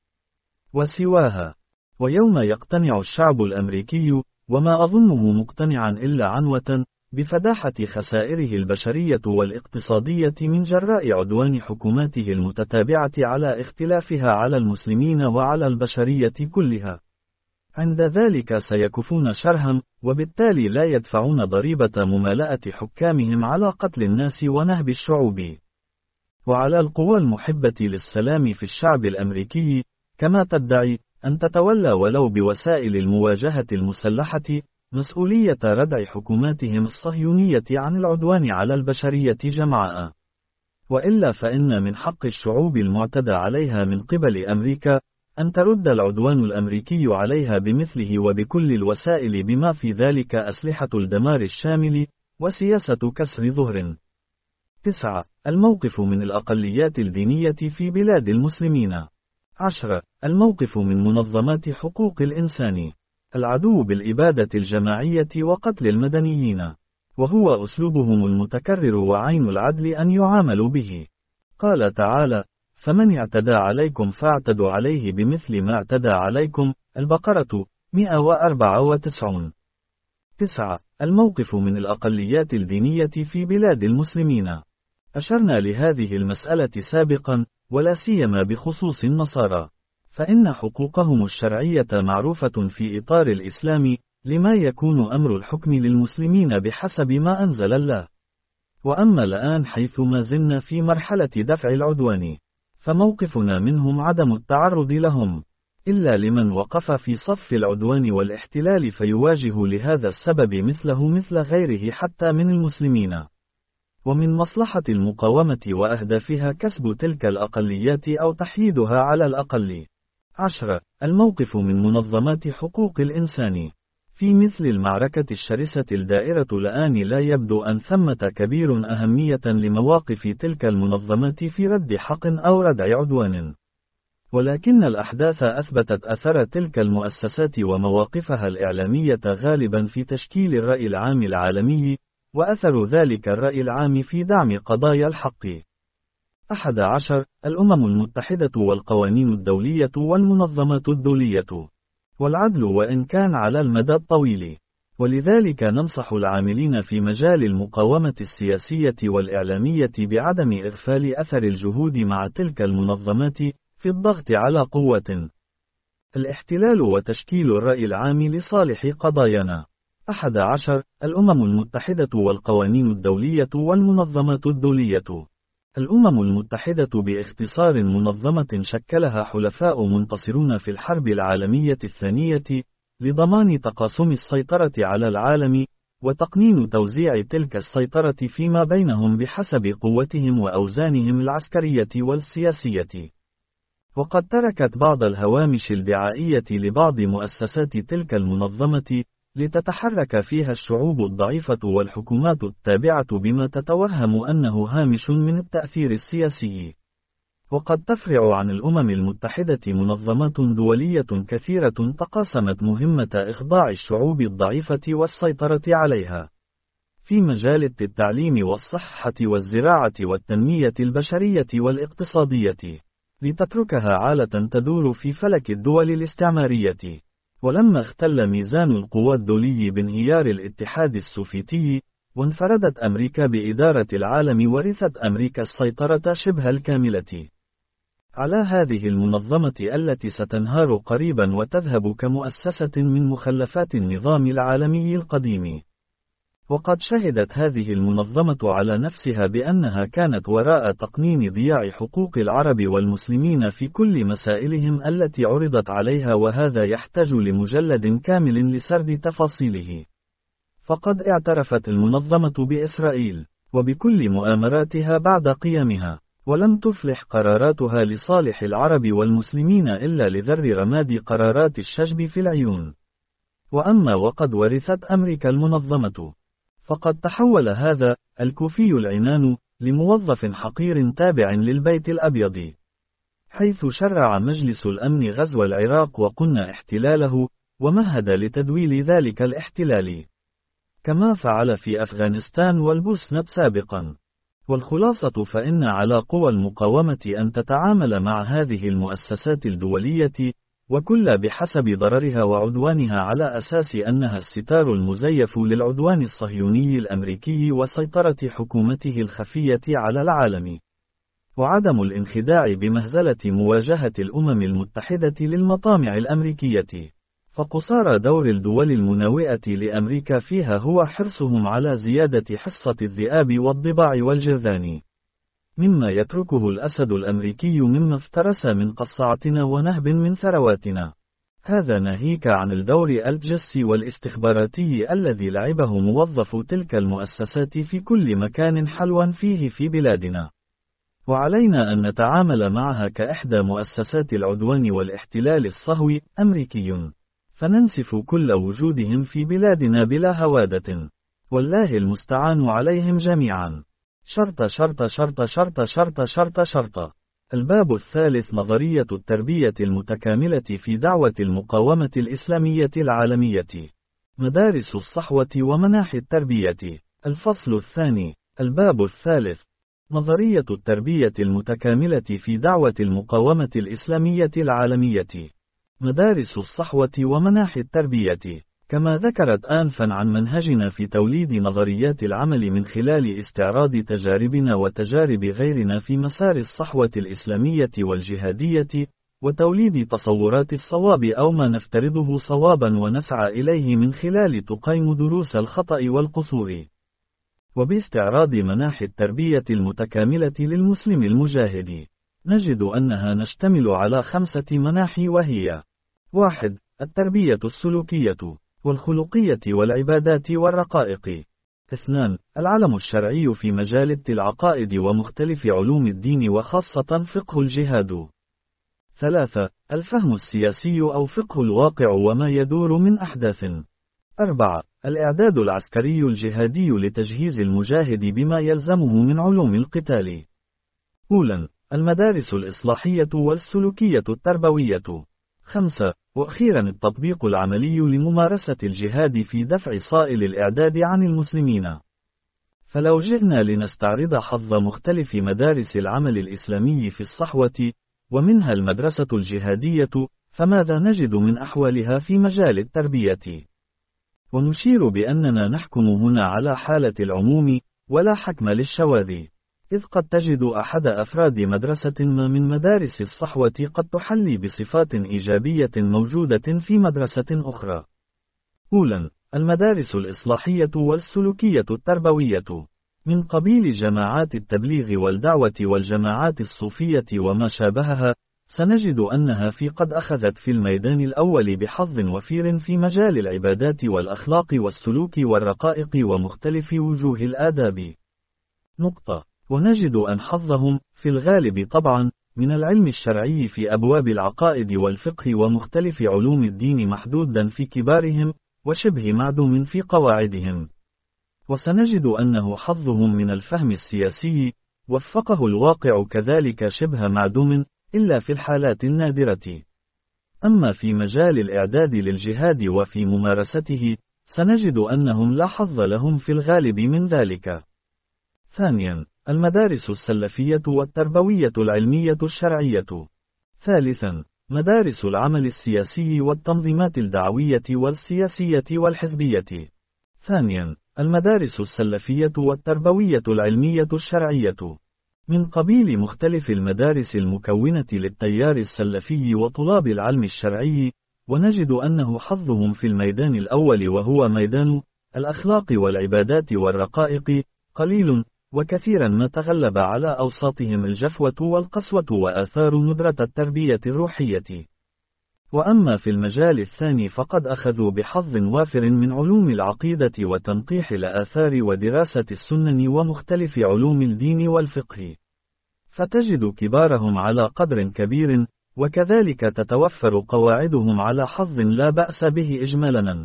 [SPEAKER 1] وسواها. ويوم يقتنع الشعب الأمريكي، وما أظنه مقتنعا إلا عنوة، بفداحة خسائره البشرية والاقتصادية من جراء عدوان حكوماته المتتابعة على اختلافها على المسلمين وعلى البشرية كلها، عند ذلك سيكفون شرهم، وبالتالي لا يدفعون ضريبة ممالأة حكامهم على قتل الناس ونهب الشعوب. وعلى القوى المحبة للسلام في الشعب الأمريكي، كما تدعي، أن تتولى ولو بوسائل المواجهة المسلحة مسؤولية ردع حكوماتهم الصهيونية عن العدوان على البشرية جمعاء. وإلا فإن من حق الشعوب المعتدى عليها من قبل أمريكا أن ترد العدوان الأمريكي عليها بمثله وبكل الوسائل بما في ذلك أسلحة الدمار الشامل وسياسة كسر ظهر. تسعة. الموقف من الأقليات الدينية في بلاد المسلمين. عشرة. الموقف من منظمات حقوق الإنسان. العدو بالإبادة الجماعية وقتل المدنيين، وهو أسلوبهم المتكرر وعين العدل أن يعاملوا به. قال تعالى: فمن اعتدى عليكم فاعتدوا عليه بمثل ما اعتدى عليكم. البقرة مئة وأربعة وتسعين. تسعة. الموقف من الأقليات الدينية في بلاد المسلمين. أشرنا لهذه المسألة سابقا، ولا سيما بخصوص النصارى، فإن حقوقهم الشرعية معروفة في إطار الإسلام، لما يكون أمر الحكم للمسلمين بحسب ما أنزل الله. وأما الآن حيث ما زلنا في مرحلة دفع العدوان، فموقفنا منهم عدم التعرض لهم، إلا لمن وقف في صف العدوان والاحتلال فيواجه لهذا السبب مثله مثل غيره حتى من المسلمين. ومن مصلحة المقاومة وأهدافها كسب تلك الأقليات أو تحييدها على الأقل. عشرة. الموقف من منظمات حقوق الإنسان. في مثل المعركة الشرسة الدائرة الآن لا يبدو أن ثمة كبير أهمية لمواقف تلك المنظمات في رد حق أو ردع عدوان، ولكن الأحداث أثبتت أثر تلك المؤسسات ومواقفها الإعلامية غالبا في تشكيل الرأي العام العالمي، وأثر ذلك الرأي العام في دعم قضايا الحق. أحد عشر. الأمم المتحدة والقوانين الدولية والمنظمات الدولية والعدل، وإن كان على المدى الطويل. ولذلك ننصح العاملين في مجال المقاومة السياسية والإعلامية بعدم إغفال أثر الجهود مع تلك المنظمات في الضغط على قوة الاحتلال وتشكيل الرأي العام لصالح قضايانا. أحد عشر. الأمم المتحدة والقوانين الدولية والمنظمات الدولية. الأمم المتحدة باختصار منظمة شكلها حلفاء منتصرون في الحرب العالمية الثانية لضمان تقاسم السيطرة على العالم، وتقنين توزيع تلك السيطرة فيما بينهم بحسب قوتهم وأوزانهم العسكرية والسياسية. وقد تركت بعض الهوامش الدعائية لبعض مؤسسات تلك المنظمة لتتحرك فيها الشعوب الضعيفة والحكومات التابعة بما تتوهم أنه هامش من التأثير السياسي. وقد تفرع عن الأمم المتحدة منظمات دولية كثيرة تقاسمت مهمة إخضاع الشعوب الضعيفة والسيطرة عليها في مجال التعليم والصحة والزراعة والتنمية البشرية والاقتصادية، لتتركها عالة تدور في فلك الدول الاستعمارية. ولما اختل ميزان القوى الدولي بانهيار الاتحاد السوفيتي، وانفردت أمريكا بإدارة العالم، ورثت أمريكا السيطرة شبه الكاملة على هذه المنظمة التي ستنهار قريبا وتذهب كمؤسسة من مخلفات النظام العالمي القديم. وقد شهدت هذه المنظمة على نفسها بأنها كانت وراء تقنين ضياع حقوق العرب والمسلمين في كل مسائلهم التي عرضت عليها، وهذا يحتاج لمجلد كامل لسرد تفاصيله. فقد اعترفت المنظمة بإسرائيل وبكل مؤامراتها بعد قيامها، ولم تفلح قراراتها لصالح العرب والمسلمين إلا لذر رماد قرارات الشجب في العيون. وأما وقد ورثت أمريكا المنظمة، فقد تحول هذا الكوفي العنان لموظف حقير تابع للبيت الأبيض، حيث شرع مجلس الأمن غزو العراق وقنا احتلاله، ومهد لتدويل ذلك الاحتلال، كما فعل في أفغانستان والبوسنة سابقا. والخلاصة فإن على قوى المقاومة أن تتعامل مع هذه المؤسسات الدولية وكل بحسب ضررها وعدوانها على أساس أنها الستار المزيف للعدوان الصهيوني الأمريكي وسيطرة حكومته الخفية على العالم، وعدم الانخداع بمهزلة مواجهة الأمم المتحدة للمطامع الأمريكية. فقصارى دور الدول المناوئة لأمريكا فيها هو حرصهم على زيادة حصة الذئاب والضباع والجرذان، مما يتركه الأسد الأمريكي مما افترس من قصعتنا ونهب من ثرواتنا. هذا ناهيك عن الدور الجسي والاستخباراتي الذي لعبه موظف تلك المؤسسات في كل مكان حلوا فيه في بلادنا، وعلينا أن نتعامل معها كإحدى مؤسسات العدوان والاحتلال الصهوي أمريكي، فننسف كل وجودهم في بلادنا بلا هوادة، والله المستعان عليهم جميعا. شرط شرط شرط شرط شرط شرط شرط. الباب الثالث نظرية التربية المتكاملة في دعوة المقاومة الإسلامية العالمية. مدارس الصحوة ومناحي التربية. الفصل الثاني. الباب الثالث. نظرية التربية المتكاملة في دعوة المقاومة الإسلامية العالمية. مدارس الصحوة ومناحي التربية. كما ذكرت آنفا عن منهجنا في توليد نظريات العمل من خلال استعراض تجاربنا وتجارب غيرنا في مسار الصحوة الإسلامية والجهادية، وتوليد تصورات الصواب أو ما نفترضه صوابا ونسعى إليه من خلال تقيم دروس الخطأ والقصور. وباستعراض مناحي التربية المتكاملة للمسلم المجاهد، نجد أنها نشتمل على خمسة مناحي وهي: واحد. التربية السلوكية والخلقية والعبادات والرقائق. اثنان. العلم الشرعي في مجال العقائد ومختلف علوم الدين وخاصة فقه الجهاد. ثلاثة. الفهم السياسي أو فقه الواقع وما يدور من أحداث. أربعة. الإعداد العسكري الجهادي لتجهيز المجاهد بما يلزمه من علوم القتال. أولاً. المدارس الإصلاحية والسلوكية التربوية. خمسة. وأخيراً التطبيق العملي لممارسة الجهاد في دفع صائل الإعداد عن المسلمين. فلو جئنا لنستعرض حظ مختلف مدارس العمل الإسلامي في الصحوة، ومنها المدرسة الجهادية، فماذا نجد من أحوالها في مجال التربية؟ ونشير بأننا نحكم هنا على حالة العموم، ولا حكم للشواذ، إذ قد تجد أحد أفراد مدرسة ما من مدارس الصحوة قد تحلي بصفات إيجابية موجودة في مدرسة أخرى. أولاً. المدارس الإصلاحية والسلوكية التربوية، من قبيل جماعات التبليغ والدعوة والجماعات الصوفية وما شابهها، سنجد أنها في قد أخذت في الميدان الأول بحظ وفير في مجال العبادات والأخلاق والسلوك والرقائق ومختلف وجوه الآداب. نقطة. ونجد أن حظهم، في الغالب طبعا، من العلم الشرعي في أبواب العقائد والفقه ومختلف علوم الدين محدودا في كبارهم، وشبه معدوم في قواعدهم. وسنجد أنه حظهم من الفهم السياسي، وفقه الواقع كذلك شبه معدوم، إلا في الحالات النادرة. أما في مجال الإعداد للجهاد وفي ممارسته، سنجد أنهم لا حظ لهم في الغالب من ذلك. ثانياً. المدارس السلفية والتربوية العلمية الشرعية. ثالثاً. مدارس العمل السياسي والتنظيمات الدعوية والسياسية والحزبية. ثانياً. المدارس السلفية والتربوية العلمية الشرعية، من قبيل مختلف المدارس المكونة للتيار السلفي وطلاب العلم الشرعي، ونجد أنه حظهم في الميدان الأول وهو ميدان الأخلاق والعبادات والرقائق قليل، وكثيرا ما تغلب على أوساطهم الجفوة والقسوة وآثار ندرة التربية الروحية. وأما في المجال الثاني فقد أخذوا بحظ وافر من علوم العقيدة وتنقيح الآثار ودراسة السنن ومختلف علوم الدين والفقه، فتجد كبارهم على قدر كبير، وكذلك تتوفر قواعدهم على حظ لا بأس به إجمالا.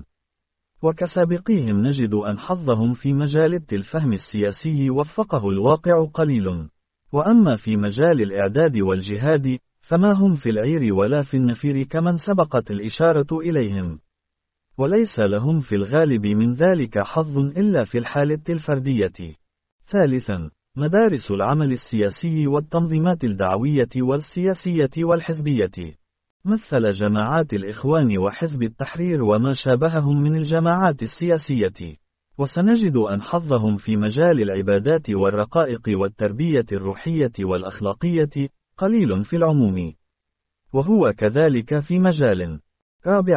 [SPEAKER 1] وكسابقيهم نجد أن حظهم في مجال الفهم السياسي وفقه الواقع قليل. وأما في مجال الإعداد والجهاد، فما هم في العير ولا في النفير كمن سبقت الإشارة إليهم، وليس لهم في الغالب من ذلك حظ إلا في الحالة الفردية. ثالثاً. مدارس العمل السياسي والتنظيمات الدعوية والسياسية والحزبية، مثل جماعات الإخوان وحزب التحرير وما شابههم من الجماعات السياسية. وسنجد أن حظهم في مجال العبادات والرقائق والتربية الروحية والأخلاقية قليل في العموم، وهو كذلك في مجال. رابعاً.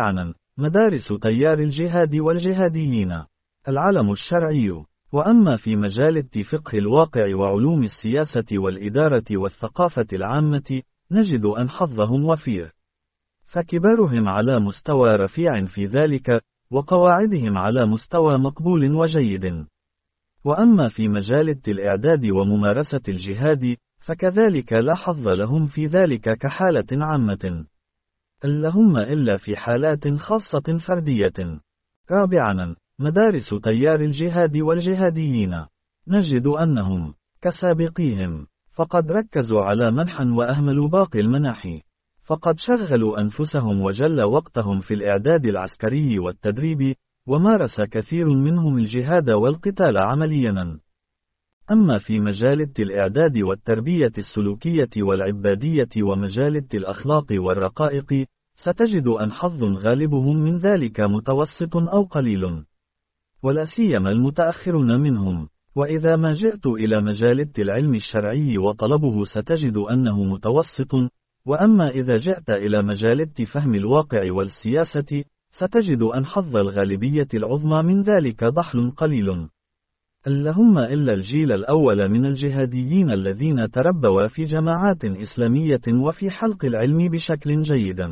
[SPEAKER 1] مدارس تيار الجهاد والجهاديين. العلم الشرعي. وأما في مجال فقه الواقع وعلوم السياسة والإدارة والثقافة العامة، نجد أن حظهم وفير، فكبارهم على مستوى رفيع في ذلك، وقواعدهم على مستوى مقبول وجيد. وأما في مجال الإعداد وممارسة الجهاد، فكذلك لا حظ لهم في ذلك كحالة عامة، اللهم إلا في حالات خاصة فردية. رابعاً، مدارس تيار الجهاد والجهاديين، نجد أنهم كسابقيهم فقد ركزوا على منحا وأهملوا باقي المناحي، فقد شغلوا أنفسهم وجل وقتهم في الإعداد العسكري والتدريب، ومارس كثير منهم الجهاد والقتال عملياً. أما في مجال الإعداد والتربية السلوكية والعبادية ومجال الأخلاق والرقائق، ستجد أن حظ غالبهم من ذلك متوسط أو قليل، ولا سيما المتأخرون منهم. وإذا ما جئت إلى مجال العلم الشرعي وطلبه ستجد أنه متوسط، وأما إذا جئت إلى مجال فهم الواقع والسياسة، ستجد أن حظ الغالبية العظمى من ذلك ضحل قليل، اللهم إلا الجيل الأول من الجهاديين الذين تربوا في جماعات إسلامية وفي حلق العلم بشكل جيد.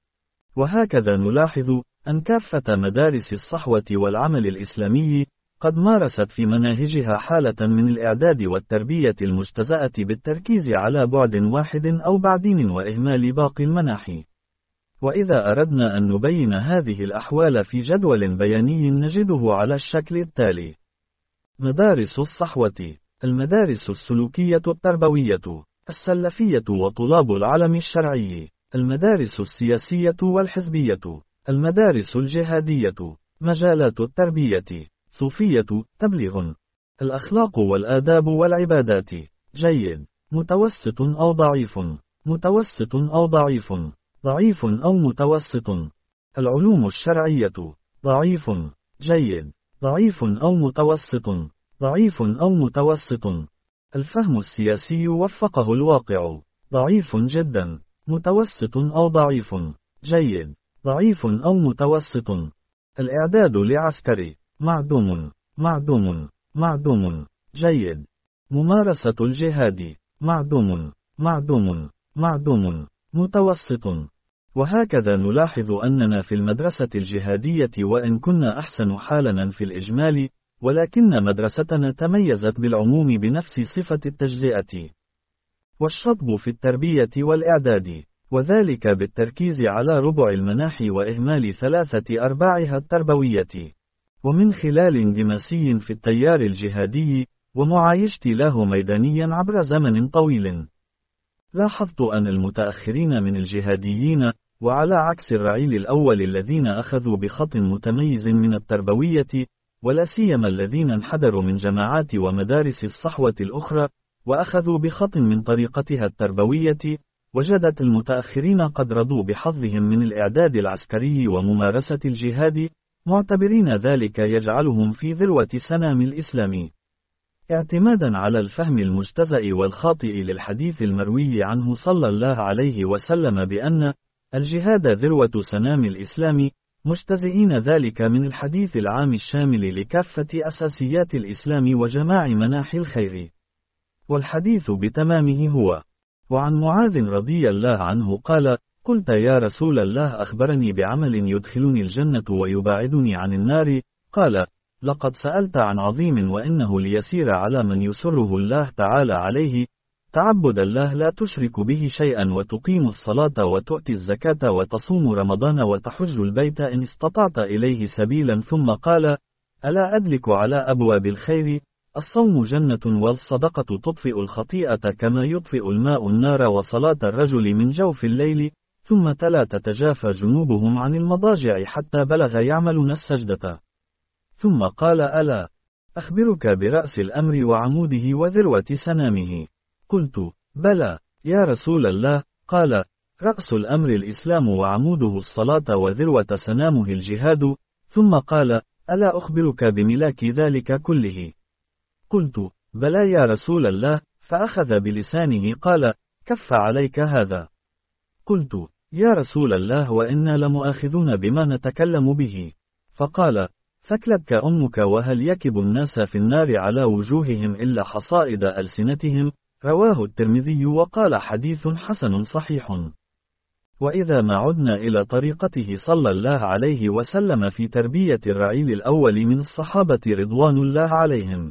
[SPEAKER 1] وهكذا نلاحظ أن كافة مدارس الصحوة والعمل الإسلامي قد مارست في مناهجها حالة من الإعداد والتربية المجتزأة بالتركيز على بعد واحد أو بعدين وإهمال باقي المناحي. وإذا أردنا أن نبين هذه الأحوال في جدول بياني نجده على الشكل التالي: مدارس الصحوة، المدارس السلوكية التربوية، السلفية وطلاب العلم الشرعي، المدارس السياسية والحزبية، المدارس الجهادية، مجالات التربية، صوفية، تبليغ، الأخلاق والآداب والعبادات، جيد، متوسط أو ضعيف، متوسط أو ضعيف، ضعيف أو متوسط، العلوم الشرعية، ضعيف، جيد، ضعيف أو متوسط، ضعيف أو متوسط، الفهم السياسي وفقه الواقع، ضعيف جدا، متوسط أو ضعيف، جيد، ضعيف أو متوسط، الإعداد العسكري، معدوم، معدوم، معدوم، جيد، ممارسة الجهاد، معدوم، معدوم، معدوم، متوسط. وهكذا نلاحظ أننا في المدرسة الجهادية وإن كنا أحسن حالاً في الإجمال، ولكن مدرستنا تميزت بالعموم بنفس صفة التجزئة والشطب في التربية والإعداد، وذلك بالتركيز على ربع المناحي وإهمال ثلاثة أرباعها التربوية. ومن خلال انغماسي في التيار الجهادي ومعايشتي له ميدانيا عبر زمن طويل، لاحظت أن المتأخرين من الجهاديين، وعلى عكس الرعيل الأول الذين أخذوا بخط متميز من التربوية، ولا سيما الذين انحدروا من جماعات ومدارس الصحوة الأخرى وأخذوا بخط من طريقتها التربوية، وجدت المتأخرين قد رضوا بحظهم من الإعداد العسكري وممارسة الجهاد، معتبرين ذلك يجعلهم في ذروة سنام الإسلام، اعتمادا على الفهم المجتزأ والخاطئ للحديث المروي عنه صلى الله عليه وسلم بأن الجهاد ذروة سنام الإسلام، مجتزئين ذلك من الحديث العام الشامل لكافة أساسيات الإسلام وجماع مناحي الخير. والحديث بتمامه هو: وعن معاذ رضي الله عنه قال: قلت يا رسول الله أخبرني بعمل يدخلني الجنة ويباعدني عن النار. قال: لقد سألت عن عظيم وإنه ليسير على من يسره الله تعالى عليه: تعبد الله لا تشرك به شيئا، وتقيم الصلاة وتؤتي الزكاة وتصوم رمضان وتحج البيت إن استطعت إليه سبيلا. ثم قال: ألا أدلك على أبواب الخير؟ الصوم جنة، والصدقة تطفئ الخطيئة كما يطفئ الماء النار، وصلاة الرجل من جوف الليل. ثم تلا: تتجافى جنوبهم عن المضاجع حتى بلغ يعملون السجدة. ثم قال: ألا أخبرك برأس الأمر وعموده وذروة سنامه؟ قلت: بلى يا رسول الله. قال: رأس الأمر الإسلام وعموده الصلاة وذروة سنامه الجهاد. ثم قال: ألا أخبرك بملاك ذلك كله؟ قلت: بلى يا رسول الله. فأخذ بلسانه قال: كف عليك هذا. قلت: يا رسول الله وإنا لمؤاخذون بما نتكلم به. فقال: ثكلتك أمك وهل يكب الناس في النار على وجوههم إلا حصائد ألسنتهم. رواه الترمذي وقال حديث حسن صحيح. وإذا ما عدنا إلى طريقته صلى الله عليه وسلم في تربية الرعيل الأول من الصحابة رضوان الله عليهم،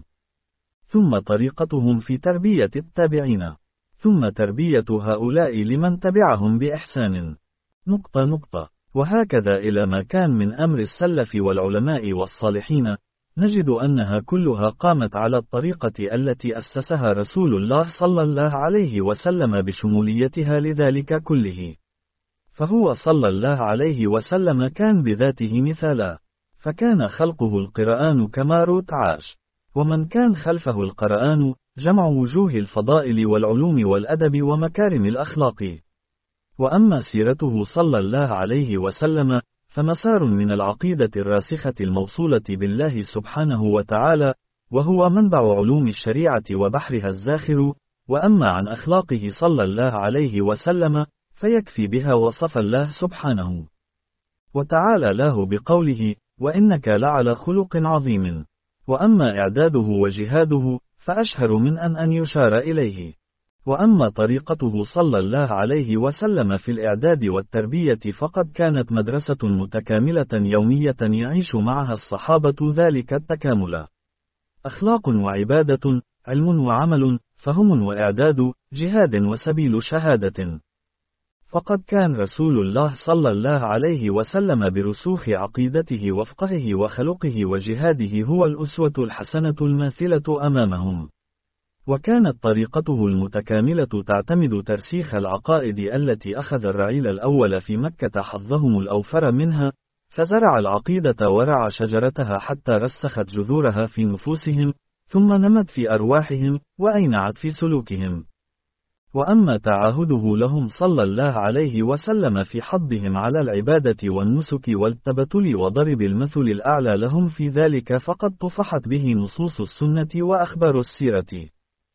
[SPEAKER 1] ثم طريقتهم في تربية التابعين، ثم تربية هؤلاء لمن تبعهم بإحسان، نقطة نقطة، وهكذا إلى ما كان من أمر السلف والعلماء والصالحين، نجد أنها كلها قامت على الطريقة التي أسسها رسول الله صلى الله عليه وسلم بشموليتها لذلك كله. فهو صلى الله عليه وسلم كان بذاته مثالا، فكان خلقه القرآن كما روت عاش، ومن كان خلفه القرآن جمع وجوه الفضائل والعلوم والأدب ومكارم الأخلاق. وأما سيرته صلى الله عليه وسلم فمسار من العقيدة الراسخة الموصولة بالله سبحانه وتعالى، وهو منبع علوم الشريعة وبحرها الزاخر. وأما عن أخلاقه صلى الله عليه وسلم فيكفي بها وصف الله سبحانه وتعالى له بقوله: وإنك لعلى خلق عظيم. وأما إعداده وجهاده فأشهر من أن أن يشار إليه. وأما طريقته صلى الله عليه وسلم في الإعداد والتربية فقد كانت مدرسة متكاملة يومية يعيش معها الصحابة ذلك التكامل: أخلاق وعبادة، علم وعمل، فهم وإعداد، جهاد وسبيل شهادة. فقد كان رسول الله صلى الله عليه وسلم برسوخ عقيدته وفقهه وخلقه وجهاده هو الأسوة الحسنة الماثلة أمامهم. وكانت طريقته المتكاملة تعتمد ترسيخ العقائد التي أخذ الرعيل الأول في مكة حظهم الأوفر منها، فزرع العقيدة ورع شجرتها حتى رسخت جذورها في نفوسهم، ثم نمت في أرواحهم، وأينعت في سلوكهم. وأما تعاهده لهم صلى الله عليه وسلم في حضهم على العبادة والنسك والتبتل وضرب المثل الأعلى لهم في ذلك فقد طفحت به نصوص السنة وأخبار السيرة.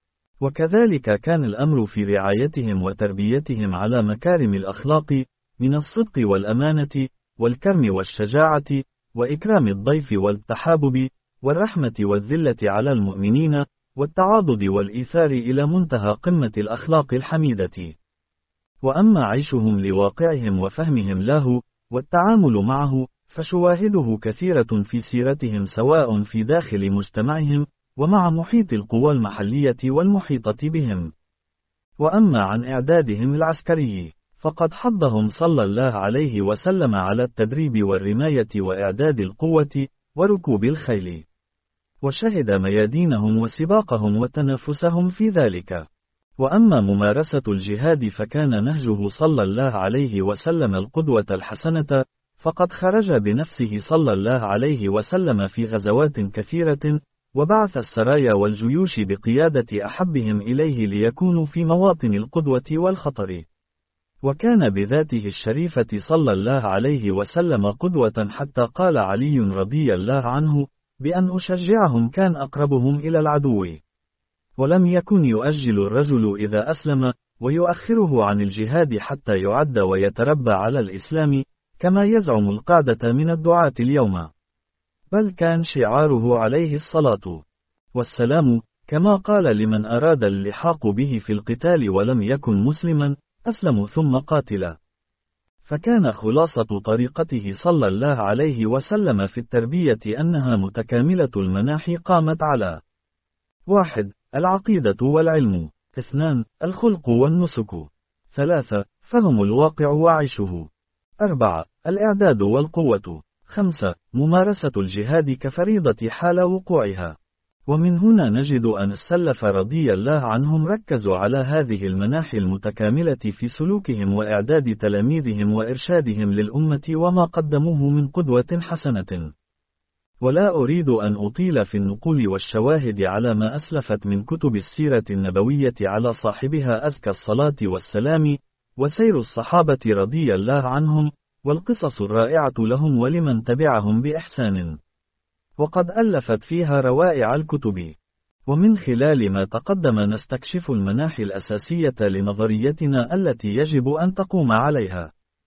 [SPEAKER 1] وكذلك كان الأمر في رعايتهم وتربيتهم على مكارم الأخلاق من الصدق والأمانة والكرم والشجاعة وإكرام الضيف والتحابب والرحمة والذلة على المؤمنين والتعاضد والإيثار إلى منتهى قمة الأخلاق الحميدة. وأما عيشهم لواقعهم وفهمهم له والتعامل معه فشواهده كثيرة في سيرتهم، سواء في داخل مجتمعهم ومع محيط القوى المحلية والمحيطة بهم. وأما عن إعدادهم العسكري فقد حضهم صلى الله عليه وسلم على التدريب والرماية وإعداد القوة وركوب الخيل، وشهد ميادينهم وسباقهم وتنافسهم في ذلك. وأما ممارسة الجهاد فكان نهجه صلى الله عليه وسلم القدوة الحسنة، فقد خرج بنفسه صلى الله عليه وسلم في غزوات كثيرة، وبعث السرايا والجيوش بقيادة أحبهم إليه ليكونوا في مواطن القدوة والخطر. وكان بذاته الشريفة صلى الله عليه وسلم قدوة، حتى قال علي رضي الله عنه: بأن أشجعهم كان أقربهم إلى العدو. ولم يكن يؤجل الرجل إذا أسلم ويؤخره عن الجهاد حتى يعد ويتربى على الإسلام كما يزعم القاعدة من الدعاة اليوم، بل كان شعاره عليه الصلاة والسلام كما قال لمن أراد اللحاق به في القتال ولم يكن مسلما: أسلم ثم قاتلا. فكان خلاصة طريقته صلى الله عليه وسلم في التربية أنها متكاملة المناحي، قامت على: واحد العقيدة والعلم، اثنان الخلق والنسك، ثلاثة فهم الواقع وعيشه، أربعة الإعداد والقوة، خمسة ممارسة الجهاد كفريضة حال وقوعها. ومن هنا نجد أن السلف رضي الله عنهم ركزوا على هذه المناحي المتكاملة في سلوكهم وإعداد تلاميذهم وإرشادهم للأمة وما قدموه من قدوة حسنة. ولا أريد أن أطيل في النقول والشواهد على ما أسلفت من كتب السيرة النبوية على صاحبها أزكى الصلاة والسلام، وسير الصحابة رضي الله عنهم، والقصص الرائعة لهم ولمن تبعهم بإحسان، وقد ألفت فيها روائع الكتب. ومن خلال ما تقدم نستكشف المناحي الأساسية لنظريتنا التي يجب أن تقوم عليها.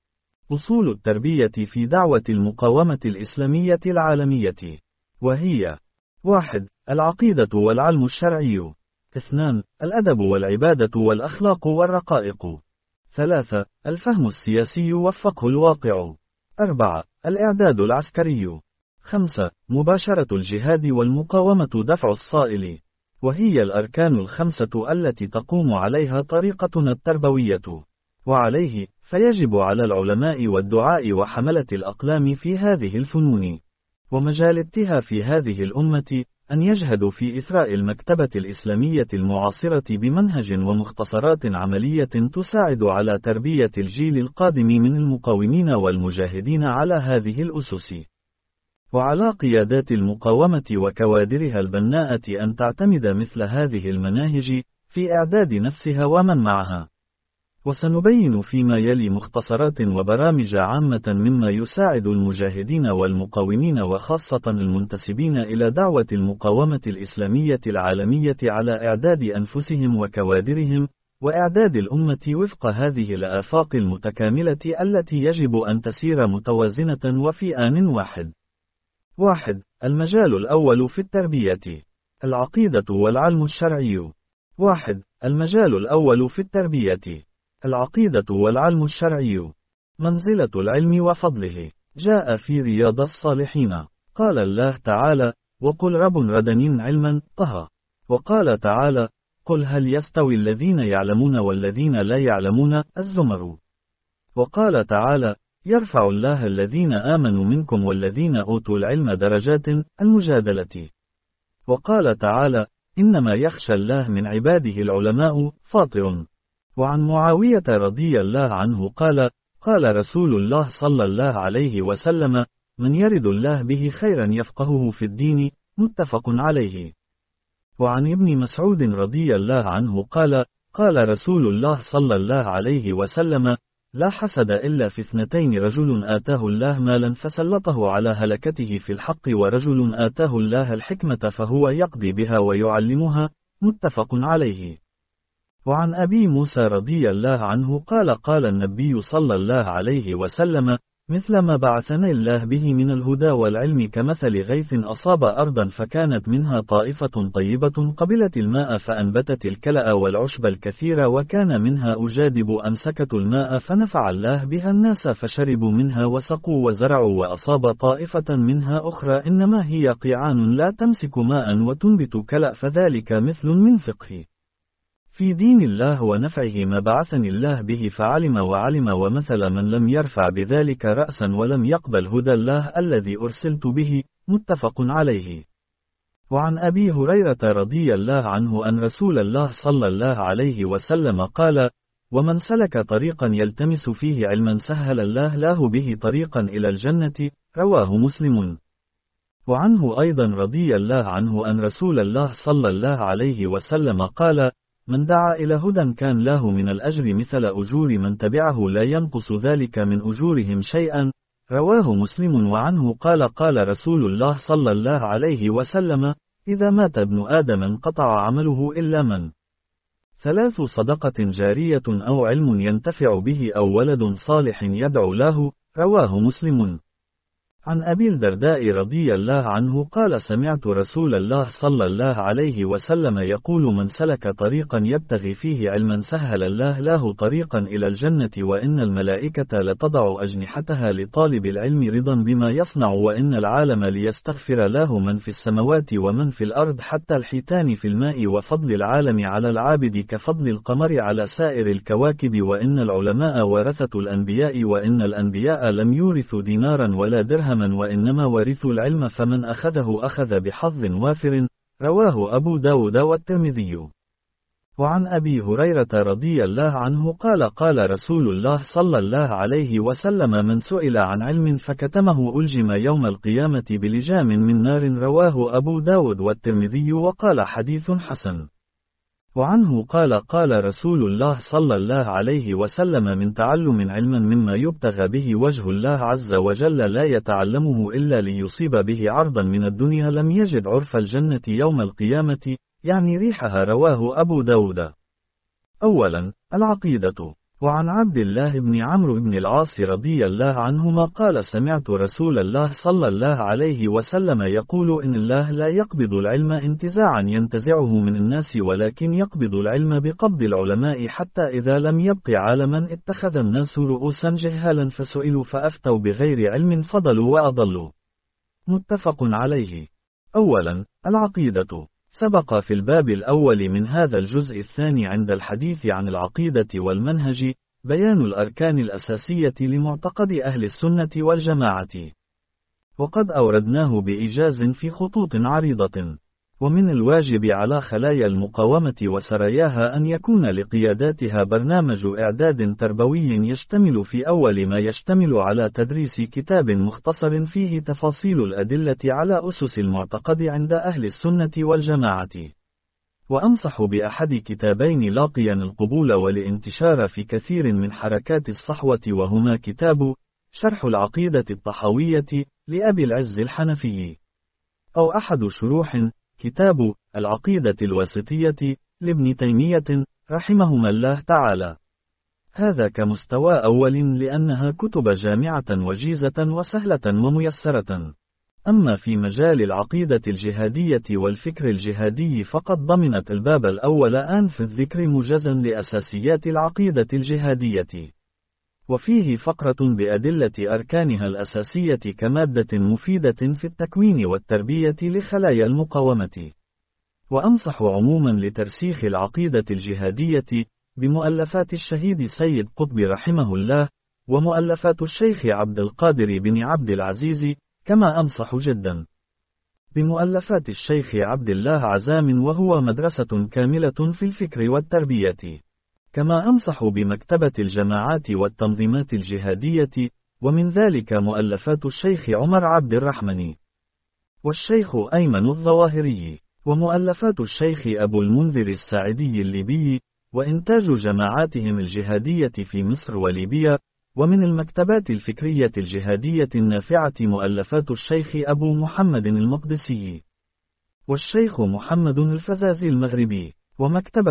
[SPEAKER 1] أصول التربية في دعوة المقاومة الإسلامية العالمية، وهي: واحد. العقيدة والعلم الشرعي. اثنان. الأدب والعبادة والأخلاق والرقائق. ثلاثة. الفهم السياسي والفقه الواقع. أربعة. الإعداد العسكري. خمسة. مباشرة الجهاد والمقاومة دفع الصائل، وهي الأركان الخمسة التي تقوم عليها طريقتنا التربوية. وعليه فيجب على العلماء والدعاء وحملة الأقلام في هذه الفنون ومجالاتها في هذه الأمة أن يجهدوا في إثراء المكتبة الإسلامية المعاصرة بمنهج ومختصرات عملية تساعد على تربية الجيل القادم من المقاومين والمجاهدين على هذه الأسس، وعلى قيادات المقاومة وكوادرها البناءة أن تعتمد مثل هذه المناهج في إعداد نفسها ومن معها. وسنبين فيما يلي مختصرات وبرامج عامة مما يساعد المجاهدين والمقاومين وخاصة المنتسبين إلى دعوة المقاومة الإسلامية العالمية على إعداد أنفسهم وكوادرهم، وإعداد الأمة وفق هذه الآفاق المتكاملة التي يجب أن تسير متوازنة وفي آن واحد. واحد. المجال الأول في التربية. العقيدة والعلم الشرعي. واحد. المجال الأول في التربية. العقيدة والعلم الشرعي. منزلة العلم وفضله. جاء في رياض الصالحين قال الله تعالى: وقل رب ردنين علما طه. وقال تعالى: قل هل يستوي الذين يعلمون والذين لا يعلمون الزمر. وقال تعالى: يرفع الله الذين آمنوا منكم والذين أوتوا العلم درجات المجادلة. وقال تعالى: إنما يخشى الله من عباده العلماء فاطر. وعن معاوية رضي الله عنه قال: قال رسول الله صلى الله عليه وسلم: من يرد الله به خيرا يفقهه في الدين، متفق عليه. وعن ابن مسعود رضي الله عنه قال: قال رسول الله صلى الله عليه وسلم: لا حسد إلا في اثنتين، رجل آتاه الله مالا فسلطه على هلكته في الحق، ورجل آتاه الله الحكمة فهو يقضي بها ويعلمها، متفق عليه. وعن أبي موسى رضي الله عنه قال: قال النبي صلى الله عليه وسلم: مثل ما بعثني الله به من الهدى والعلم كمثل غيث أصاب أرضا فكانت منها طائفة طيبة قبلت الماء فأنبتت الكلأ والعشب الكثير، وكان منها أجادب أمسكت الماء فنفع الله بها الناس فشربوا منها وسقوا وزرعوا، وأصاب طائفة منها أخرى إنما هي قيعان لا تمسك ماء وتنبت كلأ، فذلك مثل من فقه في دين الله ونفعه ما بعثني الله به، فعلم وعلم، ومثل من لم يرفع بذلك رأسا ولم يقبل هدى الله الذي أرسلت به، متفق عليه. وعن أبي هريرة رضي الله عنه أن رسول الله صلى الله عليه وسلم قال: ومن سلك طريقا يلتمس فيه علما سهل الله له به طريقا إلى الجنة، رواه مسلم. وعنه أيضا رضي الله عنه أن رسول الله صلى الله عليه وسلم قال: من دعا إلى هدى كان له من الأجر مثل أجور من تبعه لا ينقص ذلك من أجورهم شيئا، رواه مسلم. وعنه قال: قال رسول الله صلى الله عليه وسلم: إذا مات ابن آدم انقطع عمله إلا من ثلاث: صدقة جارية أو علم ينتفع به أو ولد صالح يدعو له، رواه مسلم. عن أبي الدرداء رضي الله عنه قال: سمعت رسول الله صلى الله عليه وسلم يقول: من سلك طريقا يبتغي فيه علما سهل الله له طريقا إلى الجنة، وإن الملائكة لتضع أجنحتها لطالب العلم رضا بما يصنع، وإن العالم ليستغفر له من في السماوات ومن في الأرض حتى الحيتان في الماء، وفضل العالم على العابد كفضل القمر على سائر الكواكب، وإن العلماء ورثة الأنبياء، وإن الأنبياء لم يورثوا دينارا ولا درهم وإنما ورثوا العلم، فمن أخذه أخذ بحظ وافر، رواه أبو داود والترمذي. وعن أبي هريرة رضي الله عنه قال: قال رسول الله صلى الله عليه وسلم: من سئل عن علم فكتمه ألجم يوم القيامة بلجام من نار، رواه أبو داود والترمذي، وقال: حديث حسن. وعنه قال: قال رسول الله صلى الله عليه وسلم: من تعلم علما مما يبتغى به وجه الله عز وجل لا يتعلمه إلا ليصيب به عرضا من الدنيا لم يجد عرف الجنة يوم القيامة، يعني ريحها، رواه أبو داود. أولا، العقيدة. وعن عبد الله بن عمرو بن العاص رضي الله عنهما قال سمعت رسول الله صلى الله عليه وسلم يقول إن الله لا يقبض العلم انتزاعا ينتزعه من الناس ولكن يقبض العلم بقبض العلماء حتى إذا لم يبق عالما اتخذ الناس رؤوسا جهالا فسئلوا فأفتوا بغير علم فضلوا وأضلوا. متفق عليه. أولا، العقيدة. سبق في الباب الأول من هذا الجزء الثاني عند الحديث عن العقيدة والمنهج بيان الأركان الأساسية لمعتقد أهل السنة والجماعة، وقد أوردناه بإيجاز في خطوط عريضة. ومن الواجب على خلايا المقاومة وسراياها أن يكون لقياداتها برنامج إعداد تربوي يشتمل في أول ما يشتمل على تدريس كتاب مختصر فيه تفاصيل الأدلة على أسس المعتقد عند أهل السنة والجماعة. وأنصح بأحد كتابين لاقيا القبول والانتشار في كثير من حركات الصحوة، وهما كتاب شرح العقيدة الطحاوية لأبي العز الحنفي، أو أحد شروح كتاب العقيدة الواسطية لابن تيمية رحمهما الله تعالى. هذا كمستوى أول لأنها كتب جامعة وجيزة وسهلة وميسرة. أما في مجال العقيدة الجهادية والفكر الجهادي فقد ضمنت الباب الأول آنف الذكر موجزا لأساسيات العقيدة الجهادية، وفيه فقرة بأدلة أركانها الأساسية كمادة مفيدة في التكوين والتربية لخلايا المقاومة. وأنصح عموما لترسيخ العقيدة الجهادية بمؤلفات الشهيد سيد قطب رحمه الله، ومؤلفات الشيخ عبد القادر بن عبد العزيز، كما أنصح جدا بمؤلفات الشيخ عبد الله عزام وهو مدرسة كاملة في الفكر والتربية. كما أنصح بمكتبة الجماعات والتنظيمات الجهادية، ومن ذلك مؤلفات الشيخ عمر عبد الرحمن والشيخ أيمن الظواهري، ومؤلفات الشيخ أبو المنذر الساعدي الليبي، وإنتاج جماعاتهم الجهادية في مصر وليبيا. ومن المكتبات الفكرية الجهادية النافعة مؤلفات الشيخ أبو محمد المقدسي والشيخ محمد الفزازي المغربي، ومكتبة